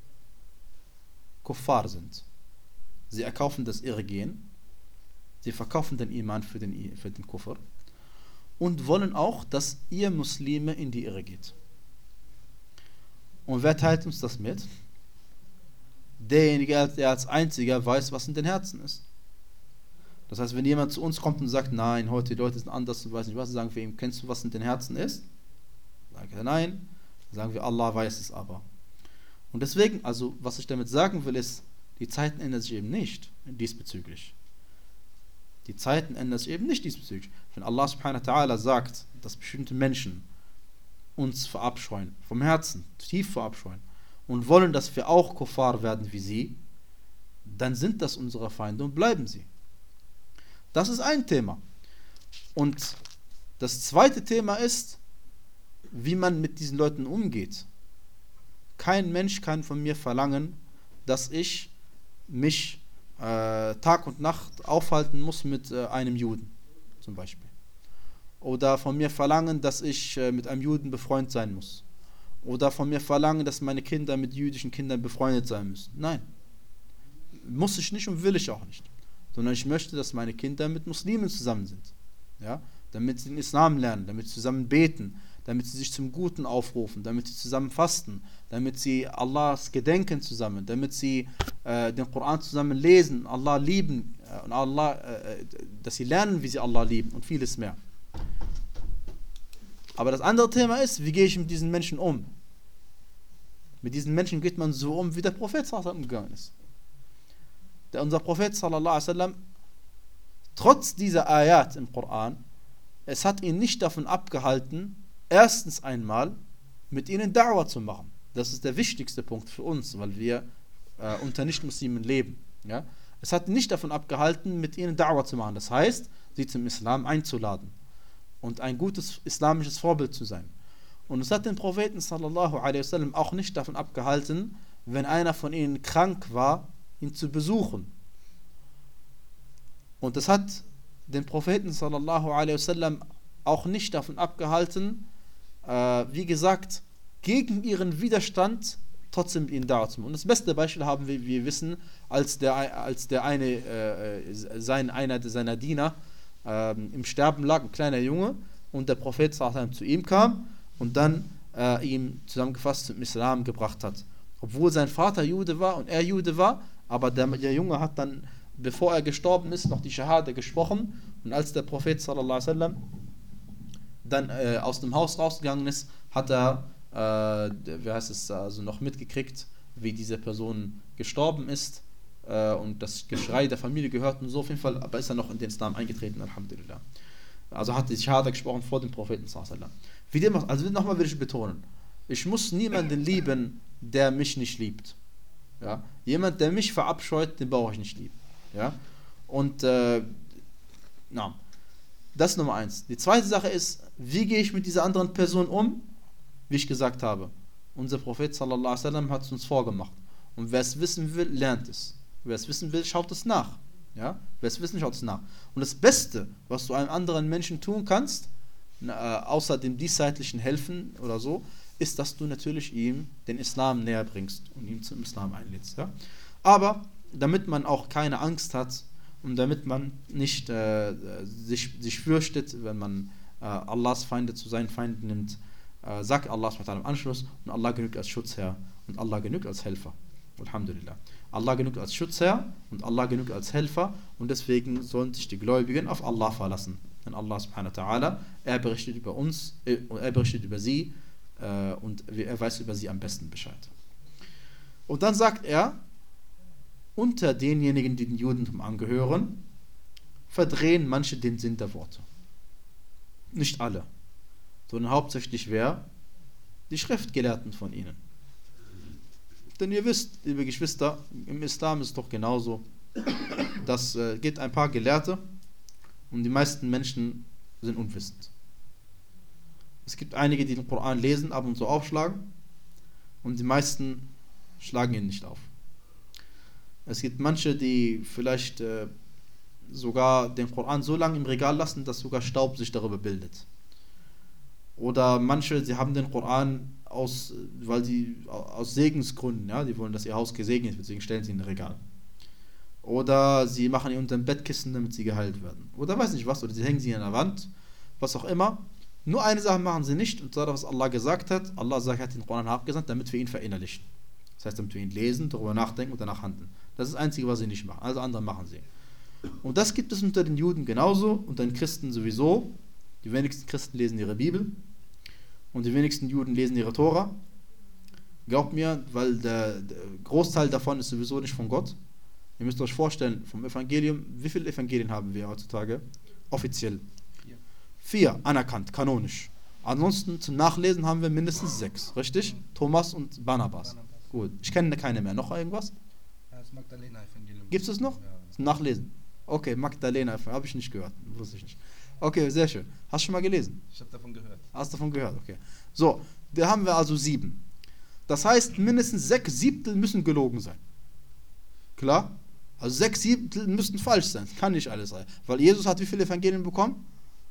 Kuffar sind. Sie erkaufen das Irrgehen, sie verkaufen den Iman für den, für den Kufr und wollen auch, dass ihr Muslime in die Irre geht. Und wer teilt uns das mit? Derjenige, der als einziger weiß, was in den Herzen ist. Das heißt, wenn jemand zu uns kommt und sagt, nein, heute die Leute sind anders und weiß nicht was, sagen wir ihm, kennst du, was in den Herzen ist? Sagt er, nein. Sagen wir, Allah weiß es aber. Und deswegen, also was ich damit sagen will, ist, die Zeiten ändern sich eben nicht diesbezüglich. Die Zeiten ändern sich eben nicht diesbezüglich. Wenn Allah subhanahu wa ta'ala sagt, dass bestimmte Menschen uns verabscheuen, vom Herzen, tief verabscheuen und wollen, dass wir auch Kuffar werden wie sie, dann sind das unsere Feinde und bleiben sie. Das ist ein Thema. Und das zweite Thema ist, wie man mit diesen Leuten umgeht. Kein Mensch kann von mir verlangen, dass ich mich äh, Tag und Nacht aufhalten muss mit äh, einem Juden, zum Beispiel. Oder von mir verlangen, dass ich äh, mit einem Juden befreundet sein muss. Oder von mir verlangen, dass meine Kinder mit jüdischen Kindern befreundet sein müssen. Nein. Muss ich nicht und will ich auch nicht. Sondern ich möchte, dass meine Kinder mit Muslimen zusammen sind. Ja? Damit sie den Islam lernen, damit sie zusammen beten, damit sie sich zum Guten aufrufen, damit sie zusammen fasten, damit sie Allahs gedenken zusammen, damit sie äh, den Koran zusammen lesen, Allah lieben äh, und Allah, äh, dass sie lernen, wie sie Allah lieben und vieles mehr. Aber das andere Thema ist, wie gehe ich mit diesen Menschen um? Mit diesen Menschen geht man so um, wie der Prophet sallallahu alaihi wasallam umgegangen ist. Der, unser Prophet sallallahu alaihi wasallam, trotz dieser Ayat im Koran, es hat ihn nicht davon abgehalten, erstens einmal mit ihnen Da'wah zu machen. Das ist der wichtigste Punkt für uns, weil wir äh, unter Nicht-Muslimen leben. Ja? Es hat ihn nicht davon abgehalten, mit ihnen Da'wah zu machen. Das heißt, sie zum Islam einzuladen und ein gutes islamisches Vorbild zu sein. Und es hat den Propheten sallallahu alaihi wasallam auch nicht davon abgehalten, wenn einer von ihnen krank war, ihn zu besuchen. Und es hat den Propheten sallallahu alaihi wasallam auch nicht davon abgehalten, äh, wie gesagt, gegen ihren Widerstand trotzdem ihnen Da'wah zu machen. Und das beste Beispiel haben wir, wir wissen, als der, als der eine, äh, sein, einer seiner Diener äh, im Sterben lag, ein kleiner Junge, und der Prophet sallallahu alaihi wasallam zu ihm kam und dann äh, ihm zusammengefasst zum Islam gebracht hat. Obwohl sein Vater Jude war und er Jude war, aber der, der Junge hat dann, bevor er gestorben ist, noch die Shahada gesprochen, und als der Prophet sallallahu alaihi wasallam dann äh, aus dem Haus rausgegangen ist, hat er, äh, wie heißt es, also noch mitgekriegt, wie diese Person gestorben ist, äh, und das Geschrei der Familie gehört und so, auf jeden Fall, aber ist er noch in den Islam eingetreten, Alhamdulillah. Also hat die Shahada gesprochen vor dem Propheten sallallahu alaihi wasallam. Wie dem auch, also nochmal will ich betonen, ich muss niemanden lieben, der mich nicht liebt. Ja? Jemand, der mich verabscheut, den brauche ich nicht lieben. Ja? Und äh, na, das ist Nummer eins. Die zweite Sache ist, wie gehe ich mit dieser anderen Person um? Wie ich gesagt habe, unser Prophet sallallahu alaihi wasallam hat es uns vorgemacht. Und wer es wissen will, lernt es. Wer es wissen will, schaut es nach. Ja? Wer es wissen, schaut es nach. Und das Beste, was du einem anderen Menschen tun kannst, na, äh, außer dem diesseitlichen Helfen oder so, ist, dass du natürlich ihm den Islam näher bringst und ihm zum Islam einlädst. Ja? Aber damit man auch keine Angst hat und damit man nicht äh, sich, sich fürchtet, wenn man äh, Allahs Feinde zu seinen Feinden nimmt, äh, sagt Allah im Anschluss, und Allah genügt als Schutzherr und Allah genügt als Helfer. Alhamdulillah. Allah genügt als Schutzherr und Allah genügt als Helfer, und deswegen sollen sich die Gläubigen auf Allah verlassen. Denn Allah subhanahu wa ta'ala, er berichtet über uns, äh, er berichtet über sie, äh, und er weiß über sie am besten Bescheid. Und dann sagt er, unter denjenigen, die den Judentum angehören, verdrehen manche den Sinn der Worte. Nicht alle, sondern hauptsächlich wer? Die Schriftgelehrten von ihnen. Denn ihr wisst, liebe Geschwister, im Islam ist es doch genauso. Das äh, gibt ein paar Gelehrte und die meisten Menschen sind unwissend. Es gibt einige, die den Koran lesen, ab und zu aufschlagen und die meisten schlagen ihn nicht auf. Es gibt manche, die vielleicht äh, sogar den Koran so lange im Regal lassen, dass sogar Staub sich darüber bildet. Oder manche, sie haben den Koran aus, weil die, aus Segensgründen, ja, die wollen, dass ihr Haus gesegnet wird, deswegen stellen sie ihn in ein Regal. Oder sie machen ihn unter dem Bettkissen, damit sie geheilt werden. Oder weiß nicht was, oder sie hängen sie an der Wand, was auch immer. Nur eine Sache machen sie nicht, und zwar, was Allah gesagt hat. Allah sagt, er hat den Koran abgesandt, damit wir ihn verinnerlichen. Das heißt, damit wir ihn lesen, darüber nachdenken und danach handeln. Das ist das Einzige, was sie nicht machen. Alles andere machen sie. Und das gibt es unter den Juden genauso, unter den Christen sowieso. Die wenigsten Christen lesen ihre Bibel und die wenigsten Juden lesen ihre Tora. Glaubt mir, weil der, der Großteil davon ist sowieso nicht von Gott. Ihr müsst euch vorstellen, vom Evangelium, wie viele Evangelien haben wir heutzutage? Offiziell. Vier, Vier anerkannt, kanonisch. Ansonsten zum Nachlesen haben wir mindestens sechs, richtig? Mhm. Thomas und Barnabas. Barnabas. Gut, ich kenne keine mehr. Noch irgendwas? Ja, das Magdalena-Evangelium. Gibt es das noch? Ja. Zum Nachlesen. Okay, Magdalena, habe ich nicht gehört. Wusste ich nicht. Okay, sehr schön. Hast du schon mal gelesen? Ich habe davon gehört. Hast davon gehört, okay. So, da haben wir also sieben. Das heißt, mindestens sechs Siebtel müssen gelogen sein. Klar? Also sechs Siebtel müssten falsch sein. Kann nicht alles sein. Weil Jesus hat wie viele Evangelien bekommen?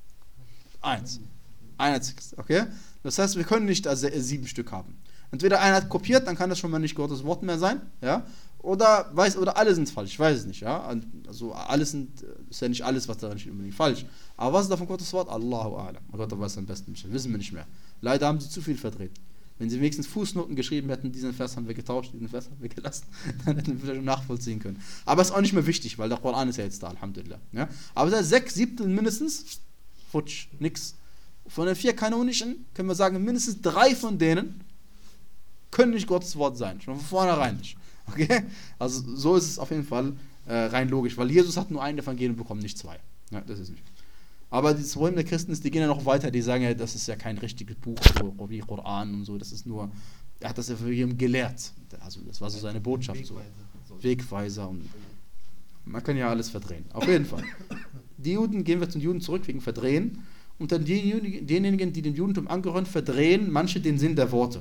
Eins. Ein einziges, okay? Das heißt, wir können nicht also sieben Stück haben. Entweder einer hat kopiert, dann kann das schon mal nicht Gottes Wort mehr sein, ja? Oder, weiß, oder alle sind falsch, ich weiß es nicht, ja? Also alles sind, ist ja nicht alles, was darin steht, unbedingt falsch. Aber was ist davon Gottes Wort? Allahu A'lam. Gott weiß am besten, wissen wir nicht mehr. Leider haben sie zu viel verdreht. Wenn sie wenigstens Fußnoten geschrieben hätten, diesen Vers haben wir getauscht, diesen Vers haben wir gelassen, dann hätten wir vielleicht nachvollziehen können. Aber es ist auch nicht mehr wichtig, weil der Koran ist ja jetzt da, Alhamdulillah. Ja? Aber da sechs Siebtel mindestens, futsch, nix. Von den vier kanonischen können wir sagen, mindestens drei von denen können nicht Gottes Wort sein. Schon von vornherein nicht. Okay? Also so ist es auf jeden Fall äh, rein logisch, weil Jesus hat nur ein Evangelium bekommen, nicht zwei. Ja, das ist nicht. Aber das Problem der Christen ist, die gehen ja noch weiter, die sagen ja, das ist ja kein richtiges Buch, wie Koran und so, das ist nur, er hat das ja für jeden gelehrt. Also das war so seine Botschaft, so Wegweiser und man kann ja alles verdrehen. Auf jeden Fall. Die Juden, gehen wir zu den Juden zurück wegen Verdrehen, und dann diejenigen, diejenigen, die dem Judentum angehören, verdrehen manche den Sinn der Worte.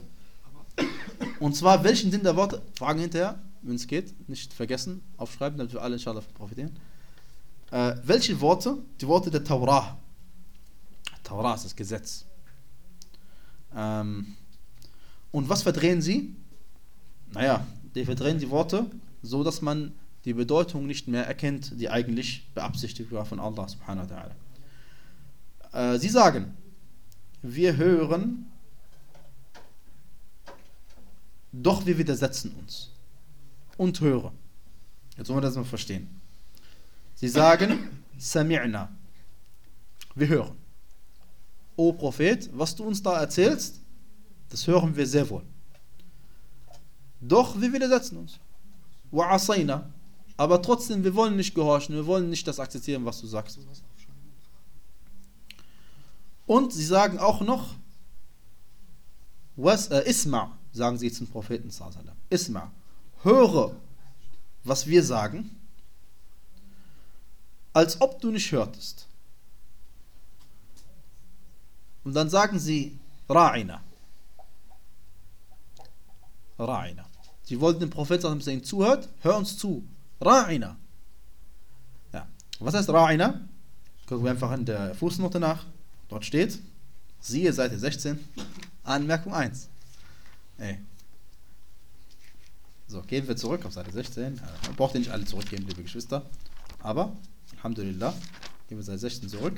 Und zwar, welchen Sinn der Worte? Fragen hinterher, wenn es geht, nicht vergessen, aufschreiben, damit wir alle inshallah profitieren. Äh, welche Worte? Die Worte der Taurah. Taurah ist das Gesetz. Ähm, und was verdrehen sie? Naja, die verdrehen die Worte, so dass man die Bedeutung nicht mehr erkennt, die eigentlich beabsichtigt war von Allah subhanahu wa ta'ala. Äh, sie sagen, wir hören, doch wir widersetzen uns. Und hören. Jetzt wollen wir das mal verstehen. Sie sagen, Sami'na. Wir hören. O Prophet, was du uns da erzählst, das hören wir sehr wohl. Doch wir widersetzen uns. Wa asayna. Aber trotzdem, wir wollen nicht gehorchen, wir wollen nicht das akzeptieren, was du sagst. Und sie sagen auch noch, was, äh, Isma, sagen sie zum Propheten, Isma, höre, was wir sagen, als ob du nicht hörtest. Und dann sagen sie, Ra'ina. Ra'ina. Sie wollten dem Propheten sagen, dass er ihnen zuhört, hör uns zu. Ra'ina. Ja. Was heißt Ra'ina? Gucken wir einfach in der Fußnote nach. Dort steht, siehe Seite sechzehn, Anmerkung eins. Ey. So, gehen wir zurück auf Seite sechzehn. Man braucht ja nicht alle zurückgehen, liebe Geschwister. Aber, Alhamdulillah, gehen wir Seite sechzehn zurück.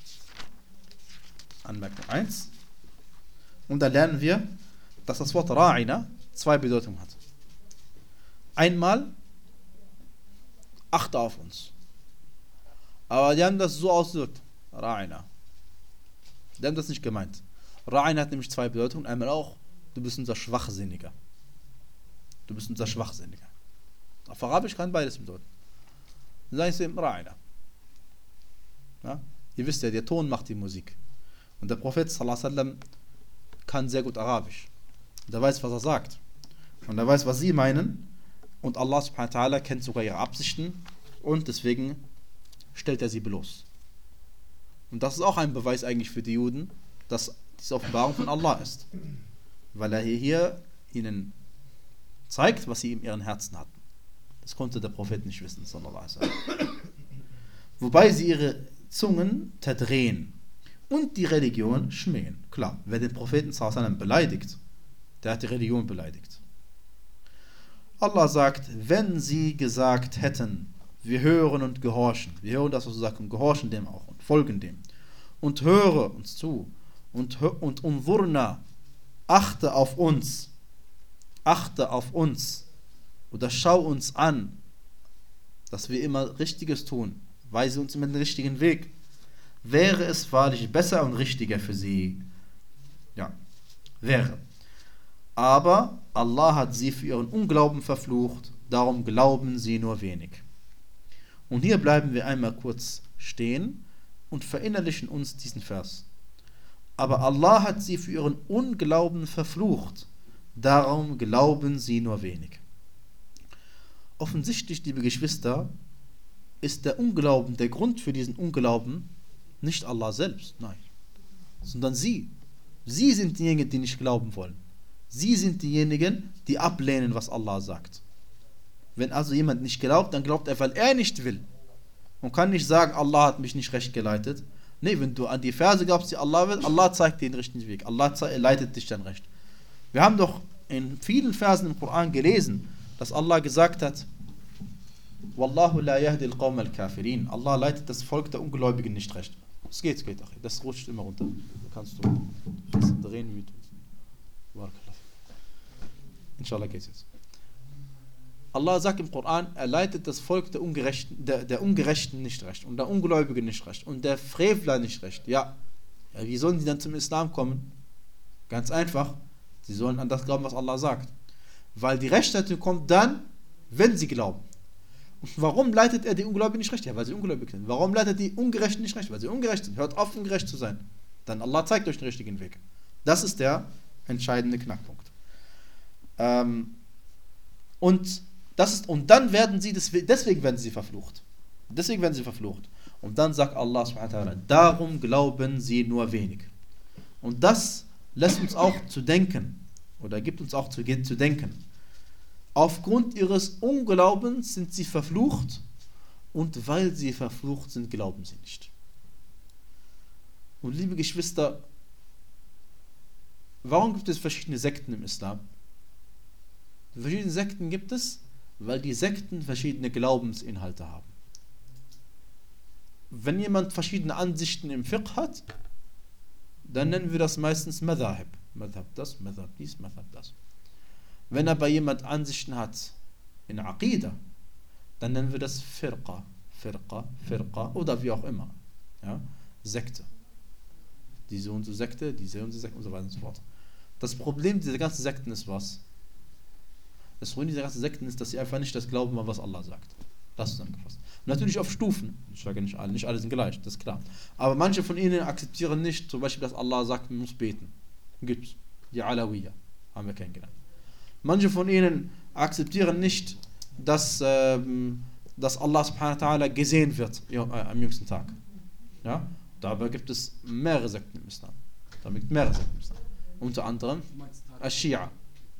Anmerkung eins. Und da lernen wir, dass das Wort Ra'ina zwei Bedeutungen hat. Einmal, achte auf uns. Aber die haben das so ausgedrückt. Ra'ina. Die haben das nicht gemeint. Ra'ina hat nämlich zwei Bedeutungen. Einmal auch, du bist unser Schwachsinniger. Du bist unser Schwachsinniger. Auf Arabisch kann beides bedeuten. Dann sagen sie ihm Ra'ina. Ja? Ihr wisst ja, der Ton macht die Musik. Und der Prophet sallallahu alaihi wasallam kann sehr gut Arabisch. Und er weiß, was er sagt. Und er weiß, was sie meinen. Und Allah subhanahu wa ta'ala kennt sogar ihre Absichten. Und deswegen stellt er sie bloß. Und das ist auch ein Beweis eigentlich für die Juden, dass diese Offenbarung von Allah ist. Weil er hier, hier ihnen zeigt, was sie in ihren Herzen hatten. Das konnte der Prophet nicht wissen, sallallahu alaihi wasallam. Wobei sie ihre Zungen verdrehen und die Religion schmähen. Klar, wer den Propheten sallallahu alaihi wasallam beleidigt, der hat die Religion beleidigt. Allah sagt, wenn sie gesagt hätten, wir hören und gehorchen, wir hören das, was du sagst, und gehorchen dem auch und folgen dem und höre uns zu und, und unwurna, achte auf uns, achte auf uns oder schau uns an, dass wir immer Richtiges tun, weise uns immer den richtigen Weg, wäre es wahrlich besser und richtiger für sie. Ja, wäre. Aber Allah hat sie für ihren Unglauben verflucht, darum glauben sie nur wenig. Und hier bleiben wir einmal kurz stehen und verinnerlichen uns diesen Vers. Aber Allah hat sie für ihren Unglauben verflucht, darum glauben sie nur wenig. Offensichtlich, liebe Geschwister, ist der Unglauben, der Grund für diesen Unglauben nicht Allah selbst, nein, sondern sie. Sie sind diejenigen, die nicht glauben wollen. Sie sind diejenigen, die ablehnen, was Allah sagt. Wenn also jemand nicht glaubt, dann glaubt er, weil er nicht will. Und kann nicht sagen, Allah hat mich nicht recht geleitet. Nee, wenn du an die Verse glaubst, die Allah will, Allah zeigt dir den richtigen Weg. Allah leitet dich dann recht. Wir haben doch in vielen Versen im Koran gelesen, dass Allah gesagt hat, Wallahu la yahdi al-qawm al-kafirin. Allah leitet das Volk der Ungläubigen nicht recht. Es geht, es geht. Das rutscht immer runter. Da kannst du drehen, wie du. Inshallah geht's jetzt. Allah sagt im Koran, er leitet das Volk der Ungerechten, der, der Ungerechten nicht recht und der Ungläubigen nicht recht und der Frevler nicht recht. Ja. Ja, wie sollen sie dann zum Islam kommen? Ganz einfach. Sie sollen an das glauben, was Allah sagt. Weil die Rechtheit kommt dann, wenn sie glauben. Und warum leitet er die Ungläubigen nicht recht? Ja, weil sie ungläubig sind. Warum leitet die Ungerechten nicht recht? Weil sie ungerecht sind. Hört auf, ungerecht zu sein. Dann Allah zeigt euch den richtigen Weg. Das ist der entscheidende Knackpunkt. Ähm, und das ist, und dann werden sie, deswegen werden sie verflucht. Deswegen werden sie verflucht. Und dann sagt Allah subhanahu wa ta'ala, darum glauben sie nur wenig. Und das lässt uns auch zu denken, oder gibt uns auch zu, zu denken. Aufgrund ihres Unglaubens sind sie verflucht, und weil sie verflucht sind, glauben sie nicht. Und liebe Geschwister, warum gibt es verschiedene Sekten im Islam? Verschiedene Sekten gibt es, weil die Sekten verschiedene Glaubensinhalte haben. Wenn jemand verschiedene Ansichten im Fiqh hat, dann nennen wir das meistens Madhab. Madhab das, Madhab dies, Madhab das. Wenn aber jemand Ansichten hat in Aqidah, dann nennen wir das Firqa, Firqa, Firqa oder wie auch immer. Ja? Sekte. Diese und so Sekte, diese und so Sekte und so weiter und so fort. Das Problem dieser ganzen Sekten ist was? Das Problem dieser ganzen Sekten ist, dass sie einfach nicht das glauben, was Allah sagt. Das ist zusammengefasst. Natürlich auf Stufen. Ich sage nicht alle, nicht alle sind gleich, das ist klar. Aber manche von ihnen akzeptieren nicht, zum Beispiel, dass Allah sagt, man muss beten. Gibt's. Die Alawiyya haben wir kennengelernt. Manche von ihnen akzeptieren nicht, dass, ähm, dass Allah subhanahu wa ta'ala gesehen wird ja, äh, am jüngsten Tag. Ja? Dabei gibt es mehrere Sekten im Islam. Da gibt es mehrere Sekten im Islam. Unter anderem Ash-Shia.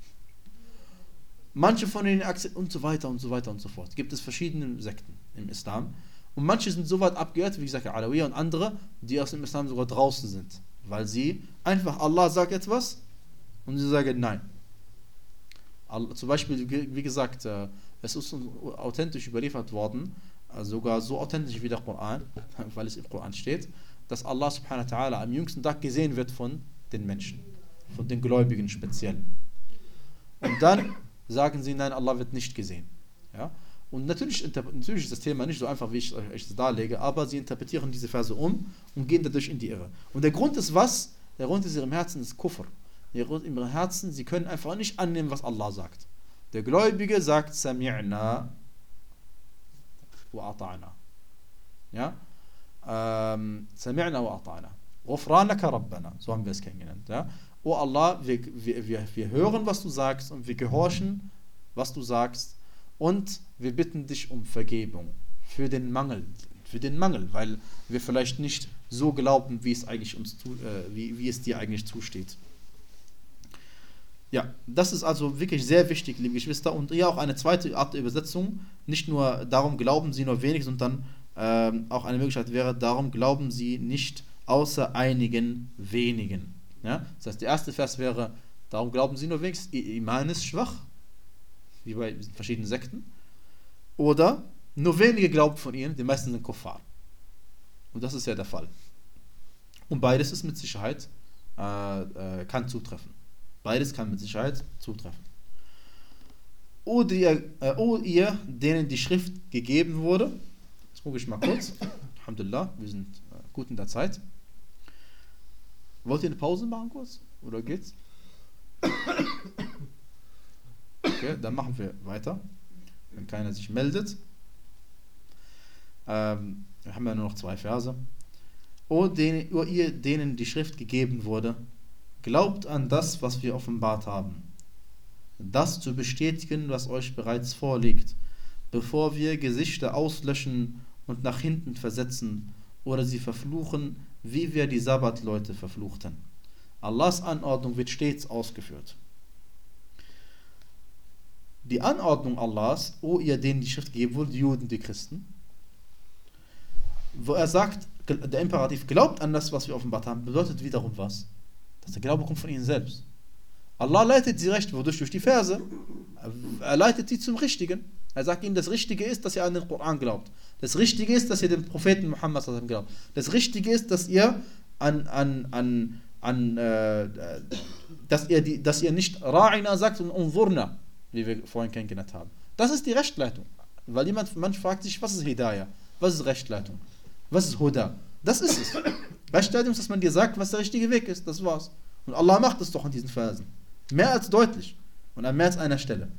Manche von ihnen akzeptieren und so weiter und so weiter und so fort. Gibt es verschiedene Sekten im Islam. Und manche sind so weit abgehört, wie gesagt, Alawiyya und andere, die aus dem Islam sogar draußen sind. Weil sie einfach, Allah sagt etwas und sie sagen nein. Allah, zum Beispiel, wie gesagt, es ist authentisch überliefert worden, sogar so authentisch wie der Koran, weil es im Koran steht, dass Allah subhanahu wa ta'ala am jüngsten Tag gesehen wird von den Menschen, von den Gläubigen speziell. Und dann sagen sie, nein, Allah wird nicht gesehen. Ja? Und natürlich, natürlich ist das Thema nicht so einfach, wie ich es darlege, aber sie interpretieren diese Verse um und gehen dadurch in die Irre. Und der Grund ist was? Der Grund ist in ihrem Herzen ist Kufr. In ihrem Herzen, sie können einfach nicht annehmen, was Allah sagt. Der Gläubige sagt, Sami'na wa ata'na. Ja? Ähm, Sami'na wa ata'na. Ghufranaka Rabbana, so haben wir es kennengelernt. Ja? O Allah, wir, wir, wir, wir hören, was du sagst und wir gehorchen, was du sagst und wir bitten dich um Vergebung für den Mangel, für den Mangel, weil wir vielleicht nicht so glauben, wie es eigentlich uns tu, äh, wie, wie es dir eigentlich zusteht. Ja, das ist also wirklich sehr wichtig, liebe Geschwister. Und hier auch eine zweite Art der Übersetzung. Nicht nur darum glauben sie nur wenig, sondern ähm, auch eine Möglichkeit wäre, darum glauben sie nicht außer einigen wenigen. Ja? Das heißt, der erste Vers wäre, darum glauben sie nur wenig, ihr Iman ist schwach, wie bei verschiedenen Sekten. Oder nur wenige glauben von ihnen, die meisten sind Kuffar. Und das ist ja der Fall. Und beides ist mit Sicherheit, äh, äh, kann zutreffen. Beides kann mit Sicherheit zutreffen. O, die, äh, o ihr, denen die Schrift gegeben wurde, jetzt gucke ich mal kurz, Alhamdulillah, wir sind äh, gut in der Zeit. Wollt ihr eine Pause machen kurz? Oder geht's? Okay, dann machen wir weiter, wenn keiner sich meldet. Ähm, wir haben ja nur noch zwei Verse. O, denen, o ihr, denen die Schrift gegeben wurde, glaubt an das, was wir offenbart haben, das zu bestätigen, was euch bereits vorliegt, bevor wir Gesichter auslöschen und nach hinten versetzen oder sie verfluchen, wie wir die Sabbatleute verfluchten. Allahs Anordnung wird stets ausgeführt. Die Anordnung Allahs, o ihr, denen die Schrift gegeben wurde, die Juden, die Christen, wo er sagt, der Imperativ, glaubt an das, was wir offenbart haben, bedeutet wiederum was? Dass der Glaube kommt von ihnen selbst. Allah leitet sie recht, wodurch? Durch die Verse. Er leitet sie zum Richtigen. Er sagt ihnen, das Richtige ist, dass ihr an den Koran glaubt. Das Richtige ist, dass ihr den Propheten Muhammad glaubt. Das Richtige ist, dass ihr an, an, an, an äh, dass ihr die, dass ihr nicht Ra'ina sagt und Unzurna, wie wir vorhin kennengelernt haben. Das ist die Rechtleitung. Weil jemand, manch fragt sich, was ist Hidayah? Was ist Rechtleitung? Was ist Huda? Das ist es. Rechtleitung ist, dass man dir sagt, was der richtige Weg ist. Das war's. Und Allah macht es doch in diesen Versen. Mehr als deutlich. Und an mehr als einer Stelle.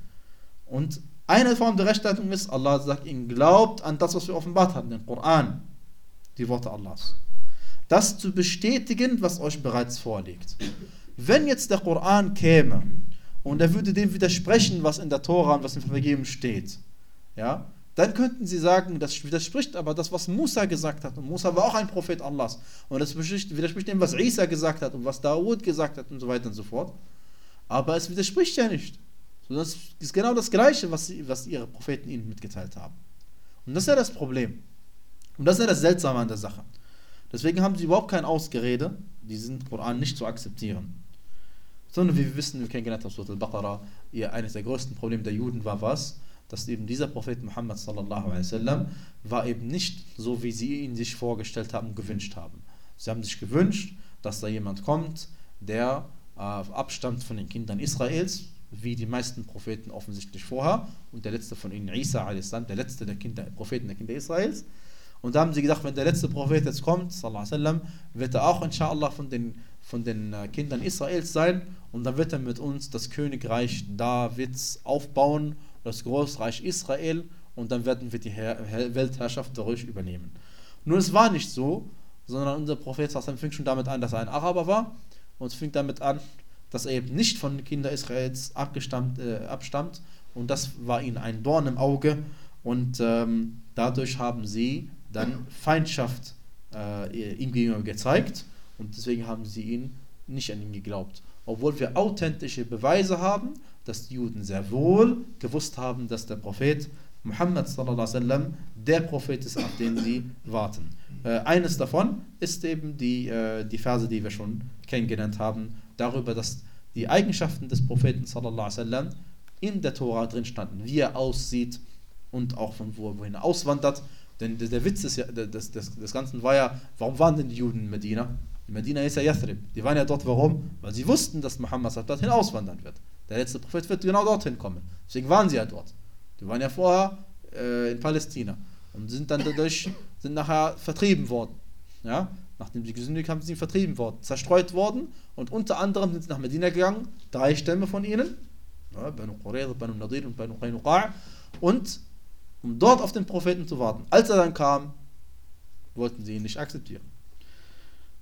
Und eine Form der Rechtleitung ist, Allah sagt ihnen, glaubt an das, was wir offenbart haben, den Koran. Die Worte Allahs. Das zu bestätigen, was euch bereits vorliegt. Wenn jetzt der Koran käme und er würde dem widersprechen, was in der Tora und was in der Vergebung steht, ja, dann könnten sie sagen, das widerspricht aber das, was Musa gesagt hat. Und Musa war auch ein Prophet Allahs. Und das widerspricht dem, was Isa gesagt hat und was Dawud gesagt hat und so weiter und so fort. Aber es widerspricht ja nicht. Sondern es ist genau das Gleiche, was, sie, was ihre Propheten ihnen mitgeteilt haben. Und das ist ja das Problem. Und das ist ja das Seltsame an der Sache. Deswegen haben sie überhaupt kein Ausgerede, diesen Koran nicht zu akzeptieren. Sondern wie wir wissen, wir kennengelernt haben, Surah Al-Baqarah, eines der größten Probleme der Juden war was? Dass eben dieser Prophet Muhammad sallallahu alaihi wasallam war eben nicht so, wie sie ihn sich vorgestellt haben und gewünscht haben. Sie haben sich gewünscht, dass da jemand kommt, der äh, abstammt von den Kindern Israels, wie die meisten Propheten offensichtlich vorher, und der letzte von ihnen, Isa a.s., der letzte der Kinder, Propheten der Kinder Israels. Und da haben sie gedacht, wenn der letzte Prophet jetzt kommt, sallallahu alaihi wasallam, wird er auch inshallah von den, von den äh, Kindern Israels sein, und dann wird er mit uns das Königreich Davids aufbauen, das Großreich Israel, und dann werden wir die Her- Weltherrschaft dadurch übernehmen. Nur es war nicht so, sondern unser Prophet fing schon damit an, dass er ein Araber war, und es fing damit an, dass er eben nicht von den Kindern Israels abgestammt, äh, abstammt, und das war ihnen ein Dorn im Auge, und ähm, dadurch haben sie dann Feindschaft äh, ihm gegenüber gezeigt, und deswegen haben sie ihn nicht an ihn geglaubt. Obwohl wir authentische Beweise haben, dass die Juden sehr wohl gewusst haben, dass der Prophet Muhammad sallallahu alaihi wasallam der Prophet ist, auf den sie warten. Äh, eines davon ist eben die, äh, die Verse, die wir schon kennengelernt haben, darüber, dass die Eigenschaften des Propheten sallallahu alaihi wasallam in der Tora drin standen, wie er aussieht und auch von wo, wohin er auswandert. Denn der, der Witz ist ja, des, des, des Ganzen war ja, warum waren denn die Juden in Medina? In Medina ist ja Yathrib. Die waren ja dort, warum? Weil sie wussten, dass Muhammad dorthin auswandern wird. Der letzte Prophet wird genau dorthin kommen. Deswegen waren sie ja dort. Die waren ja vorher äh, in Palästina und sind dann dadurch, sind nachher vertrieben worden. Ja? Nachdem sie gesündigt haben, sind sie vertrieben worden, zerstreut worden, und unter anderem sind sie nach Medina gegangen, drei Stämme von ihnen, ja, Banu Qurayza, Banu Nadir und Banu Qaynuqa', und um dort auf den Propheten zu warten. Als er dann kam, wollten sie ihn nicht akzeptieren.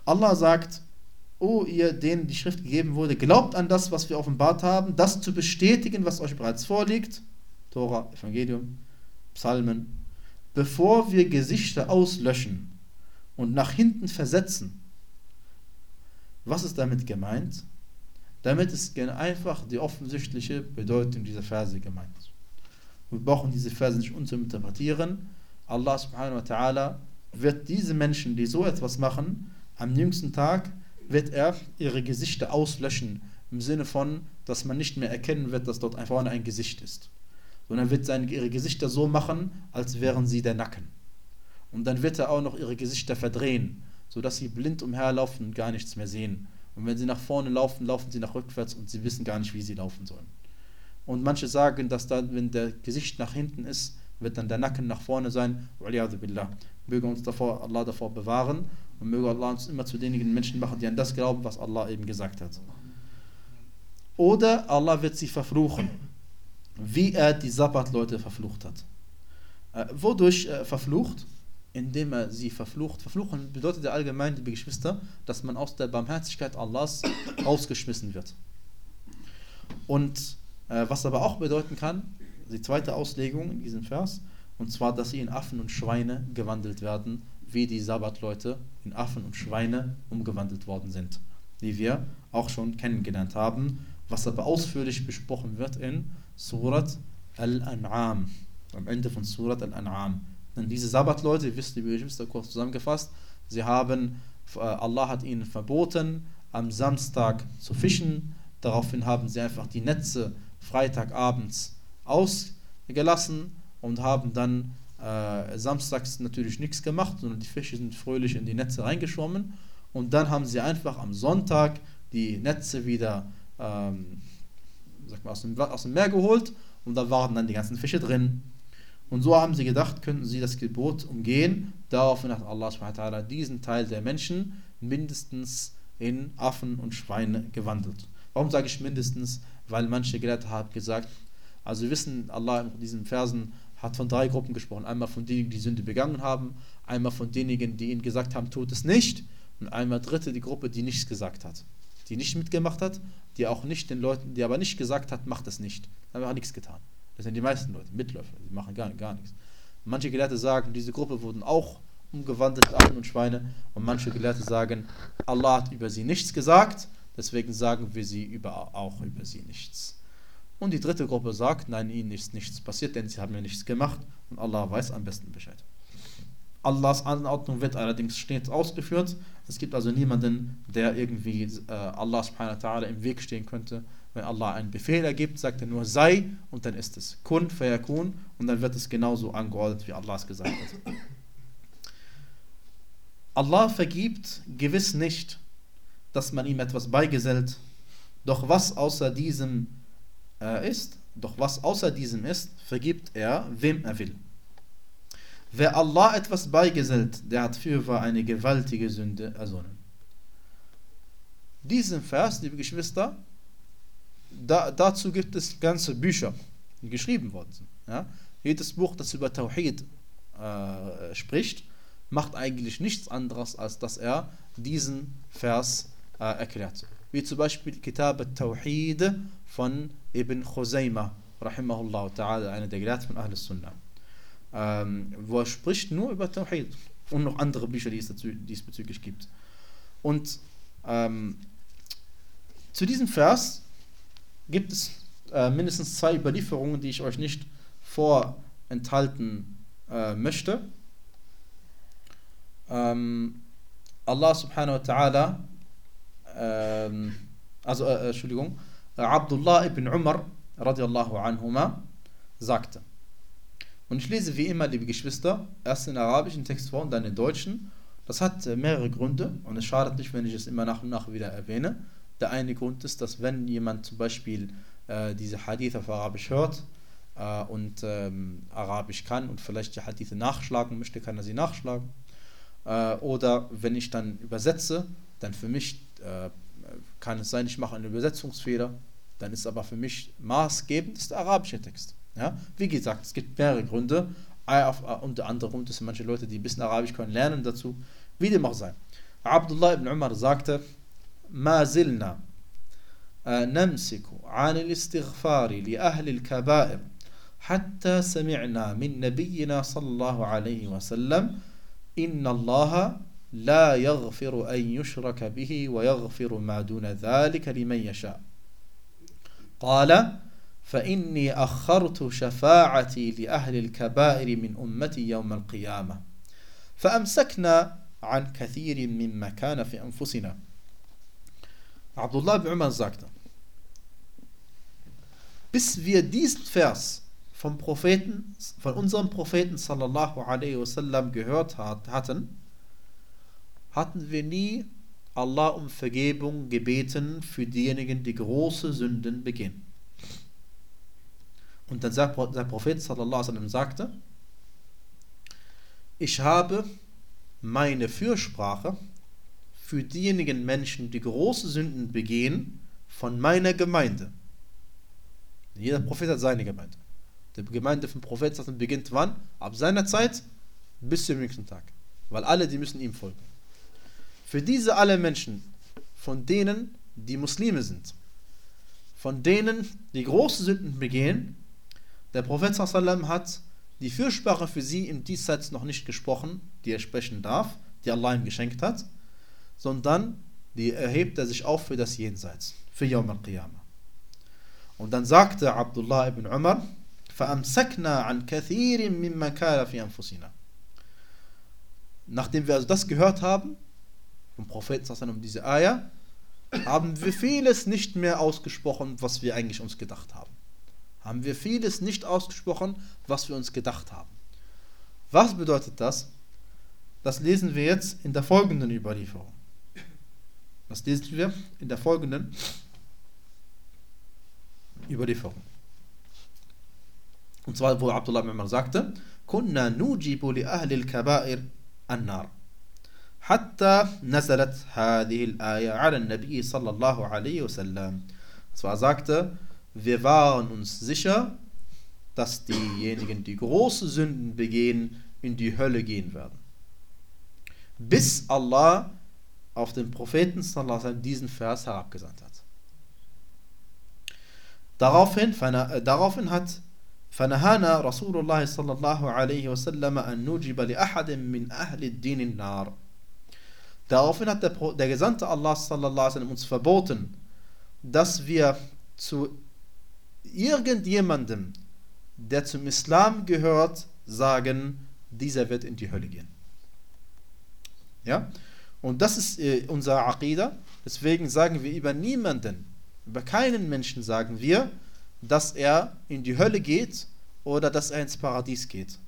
Allah sagt, O ihr, denen die Schrift gegeben wurde, glaubt an das, was wir offenbart haben, das zu bestätigen, was euch bereits vorliegt, Tora, Evangelium, Psalmen, bevor wir Gesichter auslöschen und nach hinten versetzen. Was ist damit gemeint? Damit ist einfach die offensichtliche Bedeutung dieser Verse gemeint. Wir brauchen diese Verse nicht unterinterpretieren. Allah subhanahu wa ta'ala wird diese Menschen, die so etwas machen, am jüngsten Tag wird er ihre Gesichter auslöschen, im Sinne von, dass man nicht mehr erkennen wird, dass dort einfach vorne ein Gesicht ist. Sondern wird seine, ihre Gesichter so machen, als wären sie der Nacken. Und dann wird er auch noch ihre Gesichter verdrehen, sodass sie blind umherlaufen und gar nichts mehr sehen. Und wenn sie nach vorne laufen, laufen sie nach rückwärts und sie wissen gar nicht, wie sie laufen sollen. Und manche sagen, dass dann, wenn der Gesicht nach hinten ist, wird dann der Nacken nach vorne sein. Möge uns davor, Allah davor bewahren und möge Allah uns immer zu denjenigen Menschen machen, die an das glauben, was Allah eben gesagt hat. Oder Allah wird sie verfluchen, wie er die Sabbat-Leute verflucht hat. Äh, wodurch äh, verflucht? Indem er sie verflucht. Verfluchen bedeutet ja allgemein, liebe Geschwister, dass man aus der Barmherzigkeit Allahs rausgeschmissen wird. Und äh, was aber auch bedeuten kann, die zweite Auslegung in diesem Vers, und zwar, dass sie in Affen und Schweine gewandelt werden, wie die Sabbat-Leute in Affen und Schweine umgewandelt worden sind, die wir auch schon kennengelernt haben, was aber ausführlich besprochen wird in Surat Al-An'am, am Ende von Surat Al-An'am. Denn diese Sabbat-Leute, wisst ihr, wie Geschwister, kurz zusammengefasst, sie haben, äh, Allah hat ihnen verboten, am Samstag zu fischen, daraufhin haben sie einfach die Netze Freitagabends ausgelassen und haben dann äh, samstags natürlich nichts gemacht, sondern die Fische sind fröhlich in die Netze reingeschwommen und dann haben sie einfach am Sonntag die Netze wieder ähm, sag mal, aus, dem, aus dem Meer geholt und da waren dann die ganzen Fische drin. Und so haben sie gedacht, könnten sie das Gebot umgehen. Daraufhin hat Allah subhanahu wa ta'ala diesen Teil der Menschen mindestens in Affen und Schweine gewandelt. Warum sage ich mindestens? Weil manche Gelehrte haben gesagt, also wir wissen, Allah in diesen Versen hat von drei Gruppen gesprochen. Einmal von denen, die Sünde begangen haben, einmal von denjenigen, die ihnen gesagt haben, tut es nicht, und einmal dritte, die Gruppe, die nichts gesagt hat. Die nicht mitgemacht hat, die auch nicht den Leuten, die aber nicht gesagt hat, macht es nicht. Dann haben wir nichts getan. Das sind die meisten Leute, Mitläufer, die machen gar, gar nichts. Manche Gelehrte sagen, diese Gruppe wurden auch umgewandelt, Affen und Schweine, und manche Gelehrte sagen, Allah hat über sie nichts gesagt, deswegen sagen wir sie über, auch über sie nichts. Und die dritte Gruppe sagt, nein, ihnen ist nichts passiert, denn sie haben ja nichts gemacht und Allah weiß am besten Bescheid. Allahs Anordnung wird allerdings stets ausgeführt. Es gibt also niemanden, der irgendwie äh, Allah subhanahu wa ta'ala im Weg stehen könnte. Wenn Allah einen Befehl ergibt, sagt er nur sei und dann ist es kun fayakun und dann wird es genauso angeordnet, wie Allah es gesagt hat. Allah vergibt gewiss nicht, dass man ihm etwas beigesellt, doch was außer diesem äh, ist, doch was außer diesem ist, vergibt er, wem er will. Wer Allah etwas beigesellt, der hat fürwahr eine gewaltige Sünde ersonnen. Diesen Vers, liebe Geschwister, da, dazu gibt es ganze Bücher, die geschrieben worden sind. Ja? Jedes Buch, das über Tawhid äh, spricht, macht eigentlich nichts anderes, als dass er diesen Vers äh, erklärt. Wie zum Beispiel Kitab al-Tawhid von Ibn Khuzaymah, rahimahullah ta'ala, einer der Gelehrten von Ahl Sunnah. Ähm, wo er spricht nur über Tawhid und noch andere Bücher, die es dazu, diesbezüglich gibt. Und ähm, zu diesem Vers gibt es äh, mindestens zwei Überlieferungen, die ich euch nicht vorenthalten äh, möchte. Ähm, Allah subhanahu wa ta'ala, ähm, also, äh, Entschuldigung, Abdullah ibn Umar radiallahu anhuma sagte, und ich lese wie immer, liebe Geschwister, erst den arabischen Text vor und dann den deutschen. Das hat äh, mehrere Gründe und es schadet nicht, wenn ich es immer nach und nach wieder erwähne. Der eine Grund ist, dass wenn jemand zum Beispiel äh, diese Hadith auf Arabisch hört äh, und ähm, Arabisch kann und vielleicht die Hadithe nachschlagen möchte, kann er sie nachschlagen. Äh, oder wenn ich dann übersetze, dann für mich äh, kann es sein, ich mache einen Übersetzungsfehler, dann ist aber für mich maßgebend ist der arabische Text. Ja? Wie gesagt, es gibt mehrere Gründe, unter anderem, das sind manche Leute, die ein bisschen Arabisch können, lernen dazu, wie dem auch sei. Abdullah ibn Umar sagte, Ma zilna namsiku an al-istighfari li ahli al-kaba'ir hatta sami'na min nabiyyina sallallahu alayhi wa sallam inna allaha la yaghfiru an yushraka bihi wa yaghfiru ma duna dhalika liman yasha. Qala فإني أخرت شفاعتي لأهل الكبائر من أمتي يوم القيامة فأمسكنا عن كثير مما كان في أنفسنا. Abdullah ibn Umar sagte, bis wir diesen Vers vom Propheten, von unserem Propheten sallallahu alaihi wasallam gehört hat, hatten, hatten wir nie Allah um Vergebung gebeten für diejenigen, die große Sünden begehen. Und dann sagt der Prophet sallallahu alaihi wasallam sagte, ich habe meine Fürsprache für diejenigen Menschen, die große Sünden begehen, von meiner Gemeinde. Jeder Prophet hat seine Gemeinde. Die Gemeinde vom Propheten beginnt wann? Ab seiner Zeit bis zum nächsten Tag. Weil alle, die müssen ihm folgen. Für diese alle Menschen, von denen, die Muslime sind, von denen, die große Sünden begehen, der Prophet sallam hat die Fürsprache für sie im Diesseits noch nicht gesprochen, die er sprechen darf, die Allah ihm geschenkt hat, sondern die erhebt er sich auf für das Jenseits, für Yawm al-Qiyamah. Und dann sagte Abdullah ibn Umar, فَأَمْسَكْنَا عَنْ كَثِيرٍ مِمَّا كَانَ فِي أَنفُسِنَا. Nachdem wir also das gehört haben, vom Propheten sallam um diese Ayah, haben wir vieles nicht mehr ausgesprochen, was wir eigentlich uns gedacht haben. Haben wir vieles nicht ausgesprochen, was wir uns gedacht haben. Was bedeutet das? Das lesen wir jetzt in der folgenden Überlieferung. Das lesen wir in der folgenden Überlieferung. Und zwar, wo Abdullah ibn Umar sagte, Kunna nujibu li ahli al-kaba'ir an-nar. Hatta nazalat hadhihi al-aya ala an-nabi sallallahu alayhi wa sallam. Und zwar sagte, wir waren uns sicher, dass diejenigen, die große Sünden begehen, in die Hölle gehen werden. Bis Allah auf den Propheten sallallahu alaihi wasallam diesen Vers herabgesandt hat. Daraufhin, daraufhin hat فنهانا رسول الله صلى الله عليه وسلم أن نجيب لأحد من أهل الدين النار. Daraufhin hat der, der Gesandte Allah sallallahu alaihi wasallam uns verboten, dass wir zu irgendjemandem, der zum Islam gehört, sagen, dieser wird in die Hölle gehen. Ja? Und das ist äh, unser Aqidah. Deswegen sagen wir über niemanden, über keinen Menschen sagen wir, dass er in die Hölle geht oder dass er ins Paradies geht.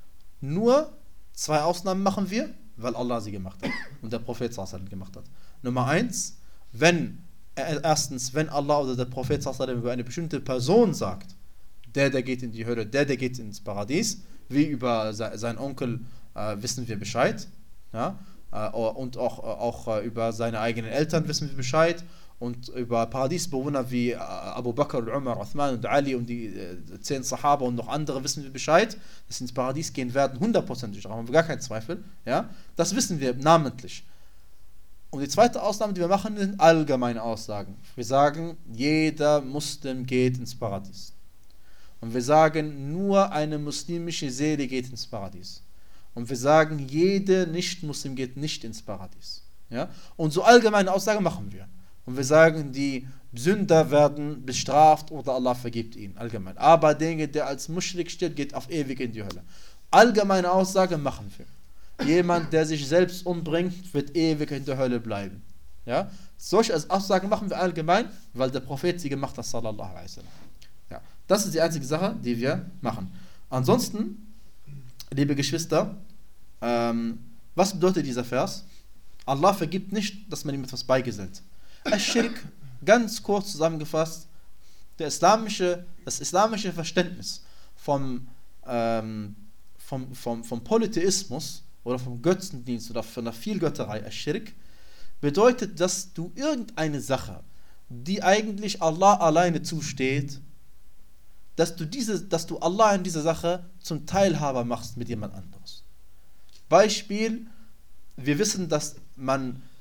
Nur zwei Ausnahmen machen wir, weil Allah sie gemacht hat und der Prophet sallallahu alaihi wasallam gemacht hat. Nummer eins, wenn erstens, wenn Allah oder der Prophet sallallahu alaihi wasallam über eine bestimmte Person sagt, der, der geht in die Hölle, der, der geht ins Paradies, wie über seinen Onkel äh, wissen wir Bescheid, ja? äh, und auch, auch äh, über seine eigenen Eltern wissen wir Bescheid und über Paradiesbewohner wie äh, Abu Bakr, Umar, Uthman und Ali und die äh, zehn Sahaba und noch andere wissen wir Bescheid, dass sie ins Paradies gehen werden, hundertprozentig, da haben wir gar keinen Zweifel, ja? Das wissen wir namentlich. Und die zweite Ausnahme, die wir machen, sind allgemeine Aussagen. Wir sagen, jeder Muslim geht ins Paradies. Und wir sagen, nur eine muslimische Seele geht ins Paradies. Und wir sagen, jeder Nicht-Muslim geht nicht ins Paradies. Ja? Und so allgemeine Aussagen machen wir. Und wir sagen, die Sünder werden bestraft oder Allah vergibt ihnen, allgemein. Aber derjenige, der als Muschrik steht, geht auf ewig in die Hölle. Allgemeine Aussagen machen wir. Jemand, der sich selbst umbringt, wird ewig in der Hölle bleiben. Ja? Solche Aussagen machen wir allgemein, weil der Prophet sie gemacht hat, sallallahu alaihi wasallam. Ja. Das ist die einzige Sache, die wir machen. Ansonsten, liebe Geschwister, ähm, was bedeutet dieser Vers? Allah vergibt nicht, dass man ihm etwas beigesellt. Ash-Shirk, ganz kurz zusammengefasst, der islamische, das islamische Verständnis vom, ähm, vom, vom, vom Polytheismus oder vom Götzendienst oder von der Vielgötterei, Ash-Shirk, bedeutet, dass du irgendeine Sache, die eigentlich Allah alleine zusteht, dass du, diese, dass du Allah in dieser Sache zum Teilhaber machst mit jemand anderes. Beispiel, wir wissen, dass man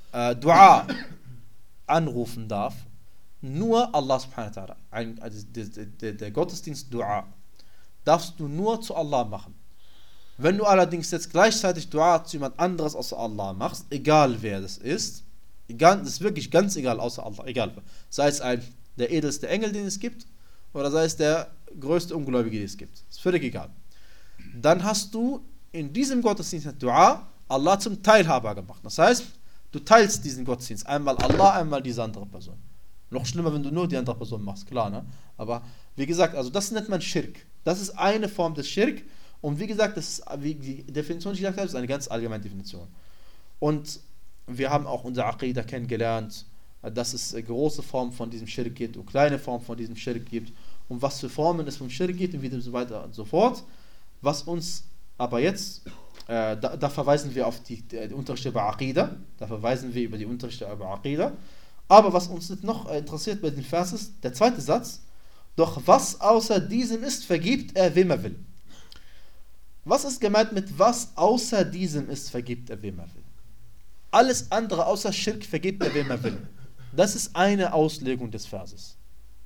äh, Dua anrufen darf, nur Allah subhanahu wa ta'ala, ein, also der, der, der Gottesdienst Dua, darfst du nur zu Allah machen. Wenn du allerdings jetzt gleichzeitig Dua zu jemand anderes außer Allah machst, egal wer das ist, egal, das ist wirklich ganz egal außer Allah, egal, sei es ein, der edelste Engel, den es gibt, oder sei es der größte Ungläubige, den es gibt, ist völlig egal. Dann hast du in diesem Gottesdienst Dua Allah zum Teilhaber gemacht. Das heißt, du teilst diesen Gottesdienst, einmal Allah, einmal diese andere Person. Noch schlimmer, wenn du nur die andere Person machst, klar, ne? Aber wie gesagt, also das nennt man Schirk. Das ist eine Form des Schirk. Und wie gesagt, das ist, wie die Definition, die ich gesagt habe, ist eine ganz allgemeine Definition. Und wir haben auch unser Aqidah kennengelernt, dass es große Formen von diesem Schirk gibt und kleine Formen von diesem Schirk gibt und was für Formen es vom Schirk gibt und wie so weiter und so fort. Was uns aber jetzt, äh, da, da verweisen wir auf die, die Unterrichte über Aqidah, da verweisen wir über die Unterrichte über Aqidah. Aber was uns noch interessiert bei dem Vers ist, der zweite Satz, doch was außer diesem ist, vergibt er, wem er will. Was ist gemeint mit was außer diesem ist, vergibt er, wem er will? Alles andere außer Schirk vergibt er, wem er will. Das ist eine Auslegung des Verses.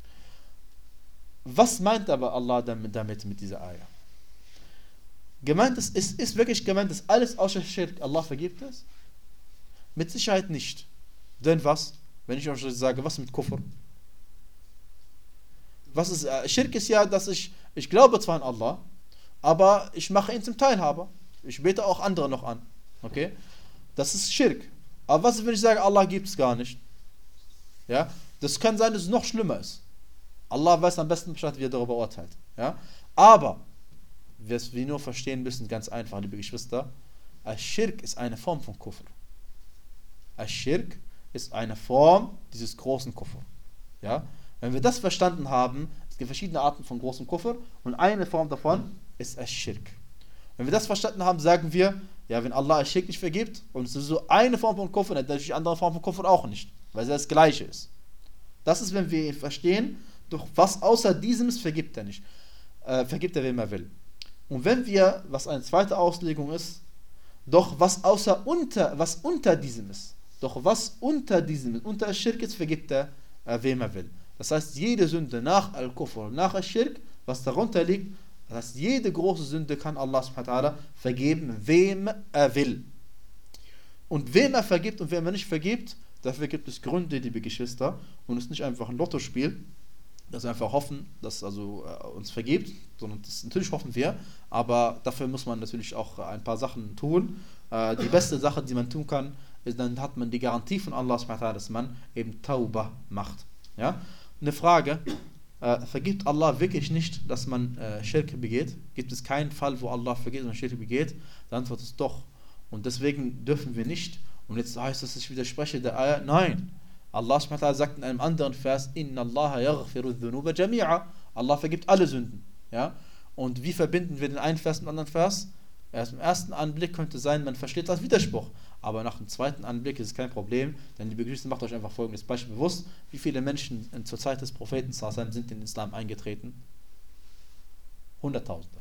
Was meint aber Allah damit, damit mit dieser Ayah? Gemeint ist, ist, ist wirklich gemeint, dass alles außer Schirk Allah vergibt es? Mit Sicherheit nicht. Denn was? Wenn ich euch sage, was mit Kufr? Was ist, äh, Schirk ist ja, dass ich, ich glaube zwar an Allah, aber ich mache ihn zum Teilhaber. Ich bete auch andere noch an. Okay? Das ist Schirk. Aber was, wenn ich sage, Allah gibt es gar nicht? Ja? Das kann sein, dass es noch schlimmer ist. Allah weiß am besten Bescheid, wie er darüber urteilt. Ja? Aber, was wir nur verstehen müssen, ganz einfach, liebe Geschwister, Schirk ist eine Form von Kufr. Schirk ist eine Form dieses großen Kufr. Ja? Wenn wir das verstanden haben, es gibt verschiedene Arten von großem Kufr und eine Form davon ist Ash-Shirk. Wenn wir das verstanden haben, sagen wir, ja, wenn Allah Ash-Shirk nicht vergibt und es ist so eine Form von Kufr, dann natürlich andere Form von Kufr auch nicht, weil es das Gleiche ist. Das ist, wenn wir verstehen, doch was außer diesem ist, vergibt er nicht. Äh, vergibt er, wem er will. Und wenn wir, was eine zweite Auslegung ist, doch was außer unter, was unter diesem ist, doch was unter diesem ist, unter Ash-Shirk ist, vergibt er, äh, wem er will. Das heißt, jede Sünde nach Al-Kufr, nach Al-Shirk, was darunter liegt, das heißt, jede große Sünde kann Allah subhanahu wa ta'ala vergeben, wem er will. Und wem er vergibt und wem er nicht vergibt, dafür gibt es Gründe, liebe Geschwister. Und es ist nicht einfach ein Lottospiel, dass wir einfach hoffen, dass er also, äh, uns vergibt, sondern das natürlich hoffen wir, aber dafür muss man natürlich auch ein paar Sachen tun. Äh, die beste Sache, die man tun kann, ist, dann hat man die Garantie von Allah subhanahu wa ta'ala, dass man eben Tauba macht. Ja? Eine Frage, äh, vergibt Allah wirklich nicht, dass man äh, Schirk begeht? Gibt es keinen Fall, wo Allah vergibt, dass man Schirk begeht? Die Antwort ist doch. Und deswegen dürfen wir nicht, und jetzt heißt es, ich widerspreche der Ayah, nein. Allah subhanahu wa ta'ala sagt in einem anderen Vers, Inna Allah yaghfiru dhunuba jami'a. Allah vergibt alle Sünden. Ja? Und wie verbinden wir den einen Vers mit dem anderen Vers? Erst im ersten Anblick könnte sein, man versteht das als Widerspruch. Aber nach dem zweiten Anblick ist es kein Problem, denn liebe Geschwister, macht euch einfach folgendes Beispiel bewusst. Wie viele Menschen zur Zeit des Propheten sind in den Islam eingetreten? Hunderttausende.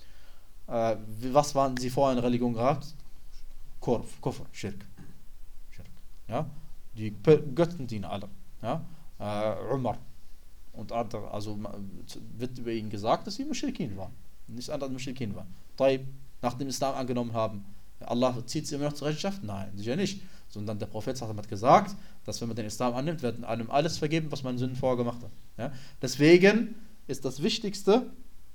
Äh, was waren sie vorher in Religion gehabt? Kurf, Kufr, Schirk. Schirk. Ja? Die Göttendiener alle. Ja? Äh, Umar und andere. Also wird über ihn gesagt, dass sie Muschrikin waren. Nicht andere Muschrikin waren. Taib, nach dem Islam angenommen haben. Allah zieht sie immer noch zur Rechenschaft? Nein, sicher nicht. Sondern der Prophet hat gesagt, dass wenn man den Islam annimmt, wird einem alles vergeben, was man in Sünden vorher gemacht hat. Ja? Deswegen ist das Wichtigste,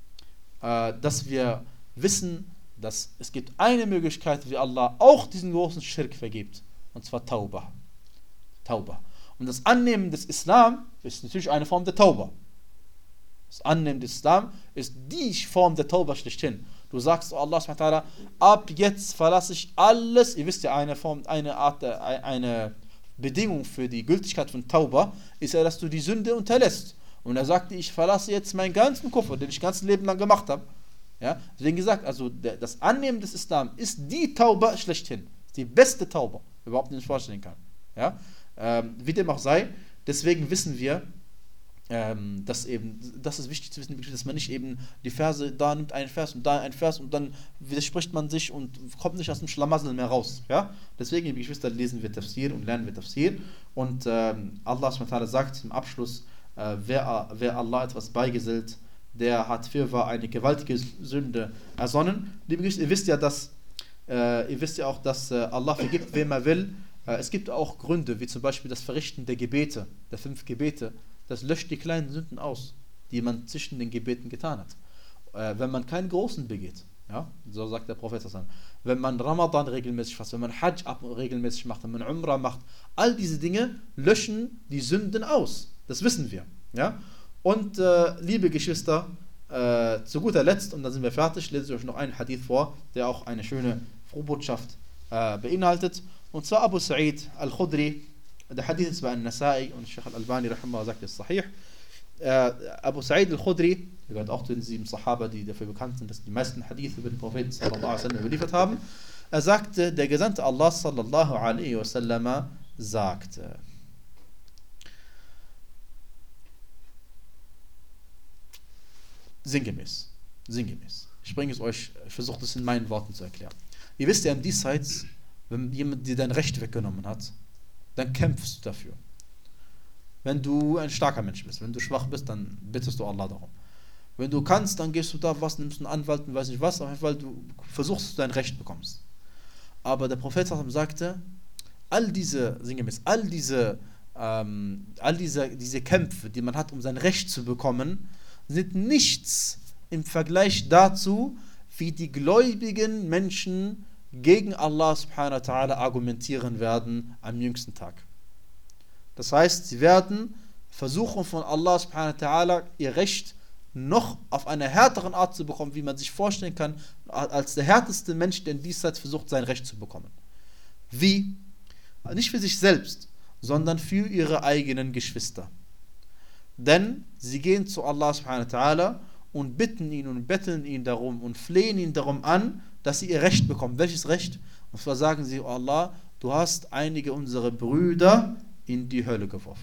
äh, dass wir wissen, dass es gibt eine Möglichkeit, wie Allah auch diesen großen Schirk vergibt. Und zwar Tauba. Tauba. Und das Annehmen des Islam ist natürlich eine Form der Tauba. Das Annehmen des Islam ist die Form der Tauba schlechthin. Du sagst, oh Allah subhanahu wa ta'ala, ab jetzt verlasse ich alles. Ihr wisst ja, eine Form, eine Art, eine Bedingung für die Gültigkeit von Tauba ist ja, dass du die Sünde unterlässt. Und er sagte, ich verlasse jetzt meinen ganzen Kufr, den ich ganzes Leben lang gemacht habe. Ja? Deswegen gesagt, also der, das Annehmen des Islam ist die Tauba schlechthin. Die beste Tauba, überhaupt nicht vorstellen kann. Ja? Ähm, wie dem auch sei, deswegen wissen wir, ähm, dass eben, das ist wichtig zu wissen, dass man nicht eben die Verse, da nimmt einen Vers und da einen Vers und dann widerspricht man sich und kommt nicht aus dem Schlamassel mehr raus. Ja? Deswegen, liebe Geschwister, lesen wir Tafsir und lernen wir Tafsir. Und ähm, Allah subhanahu wa ta'ala sagt im Abschluss, äh, wer, wer Allah etwas beigesellt, der hat fürwahr eine gewaltige Sünde ersonnen. Liebe Geschwister, ihr wisst ja, dass äh, ihr wisst ja auch, dass äh, Allah vergibt, wem er will. Äh, es gibt auch Gründe, wie zum Beispiel das Verrichten der Gebete, der fünf Gebete. Das löscht die kleinen Sünden aus, die man zwischen den Gebeten getan hat. Äh, wenn man keinen großen begeht, ja, so sagt der Prophet, wenn man Ramadan regelmäßig fasst, wenn man Hajj regelmäßig macht, wenn man Umrah macht, all diese Dinge löschen die Sünden aus. Das wissen wir. Ja? Und äh, liebe Geschwister, äh, zu guter Letzt, und dann sind wir fertig, lese ich euch noch einen Hadith vor, der auch eine schöne Frohbotschaft äh, beinhaltet. Und zwar Abu Sa'id al-Khudri. Der Hadith ist bei An-Nasai und Sheikh al-Albani rahimahullah sagt es sahih. Äh, Abu Sa'id al-Khudri, er gehört auch zu den sieben Sahaba, die dafür bekannt sind, dass die meisten Hadith über den Propheten sallallahu alaihi wasallam überliefert haben. Er sagte, der Gesandte Allah sallallahu alaihi wasallam sagte, sinngemäß, sinngemäß. Ich bringe es euch, ich versuche das in meinen Worten zu erklären. Ihr wisst ja im Diesseits, wenn jemand dir dein Recht weggenommen hat, dann kämpfst du dafür. Wenn du ein starker Mensch bist, wenn du schwach bist, dann bittest du Allah darum. Wenn du kannst, dann gehst du da was, nimmst einen Anwalt und weiß nicht was, auf jeden Fall du versuchst, dass du dein Recht bekommst. Aber der Prophet sagte, all diese, sinngemäß, all diese, ähm, all diese, diese Kämpfe, die man hat, um sein Recht zu bekommen, sind nichts im Vergleich dazu, wie die gläubigen Menschen gegen Allah subhanahu wa ta'ala argumentieren werden am jüngsten Tag. Das heißt, sie werden versuchen von Allah subhanahu wa ta'ala ihr Recht noch auf einer härteren Art zu bekommen, wie man sich vorstellen kann, als der härteste Mensch, der in diesseits versucht, sein Recht zu bekommen. Wie? Nicht für sich selbst, sondern für ihre eigenen Geschwister. Denn sie gehen zu Allah subhanahu wa ta'ala und bitten ihn und betteln ihn darum und flehen ihn darum an, dass sie ihr Recht bekommen. Welches Recht? Und zwar sagen sie, oh Allah, du hast einige unserer Brüder in die Hölle geworfen.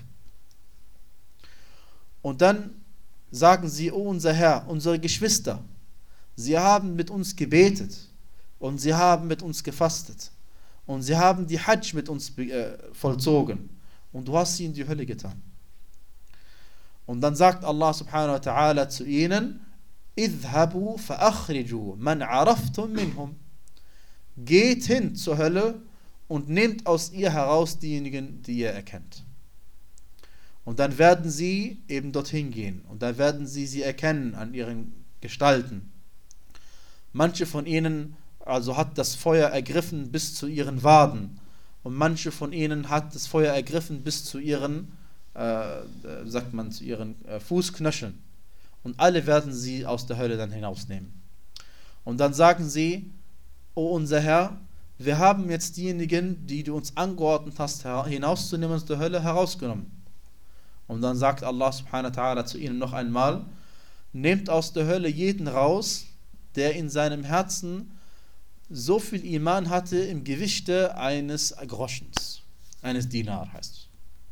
Und dann sagen sie, oh unser Herr, unsere Geschwister, sie haben mit uns gebetet und sie haben mit uns gefastet und sie haben die Hajj mit uns äh, vollzogen und du hast sie in die Hölle getan. Und dann sagt Allah subhanahu wa ta'ala zu ihnen, اذهبوا فأخرجوا من عرفتم منهم. Geht hin zur Hölle und nehmt aus ihr heraus diejenigen, die ihr erkennt. Und dann werden sie eben dorthin gehen und dann werden sie sie erkennen an ihren Gestalten. Manche von ihnen also hat das Feuer ergriffen bis zu ihren Waden und manche von ihnen hat das Feuer ergriffen bis zu ihren, äh, sagt man, zu ihren äh, Fußknöcheln. Und alle werden sie aus der Hölle dann hinausnehmen. Und dann sagen sie, o unser Herr, wir haben jetzt diejenigen, die du uns angeordnet hast, hinauszunehmen aus der Hölle, herausgenommen. Und dann sagt Allah subhanahu wa ta'ala zu ihnen noch einmal, nehmt aus der Hölle jeden raus, der in seinem Herzen so viel Iman hatte im Gewichte eines Groschens, eines Dinar heißt es.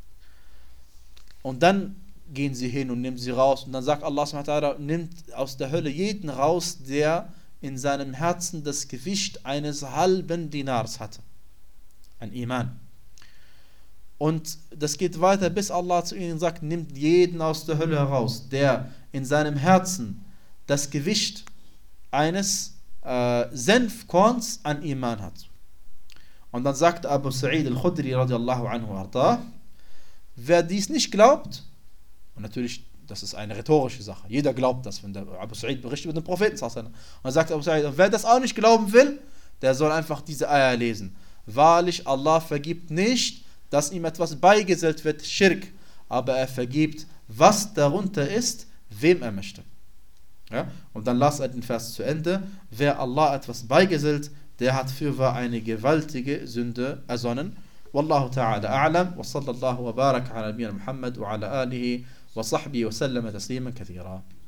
Und dann gehen sie hin und nehmen sie raus. Und dann sagt Allah subhanahu wa ta'ala, nimmt aus der Hölle jeden raus, der in seinem Herzen das Gewicht eines halben Dinars hatte. Ein Iman. Und das geht weiter, bis Allah zu ihnen sagt, nimmt jeden aus der Hölle heraus, der in seinem Herzen das Gewicht eines äh, Senfkorns an Iman hat. Und dann sagt Abu Sa'id al-Khudri radiallahu anhu arda, wer dies nicht glaubt, und natürlich, das ist eine rhetorische Sache. Jeder glaubt das, wenn der Abu Sa'id berichtet über den Propheten. Und dann sagt Abu Sa'id, wer das auch nicht glauben will, der soll einfach diese Eier lesen. Wahrlich, Allah vergibt nicht, dass ihm etwas beigesellt wird, Schirk. Aber er vergibt, was darunter ist, wem er möchte. Ja? Und dann las er den Vers zu Ende. Wer Allah etwas beigesellt, der hat fürwahr eine gewaltige Sünde ersonnen. Wallahu ta'ala a'lam. Wa sallallahu wa baraka ala nabiyina Muhammad wa ala alihi وصحبه وسلم تسليما كثيرا.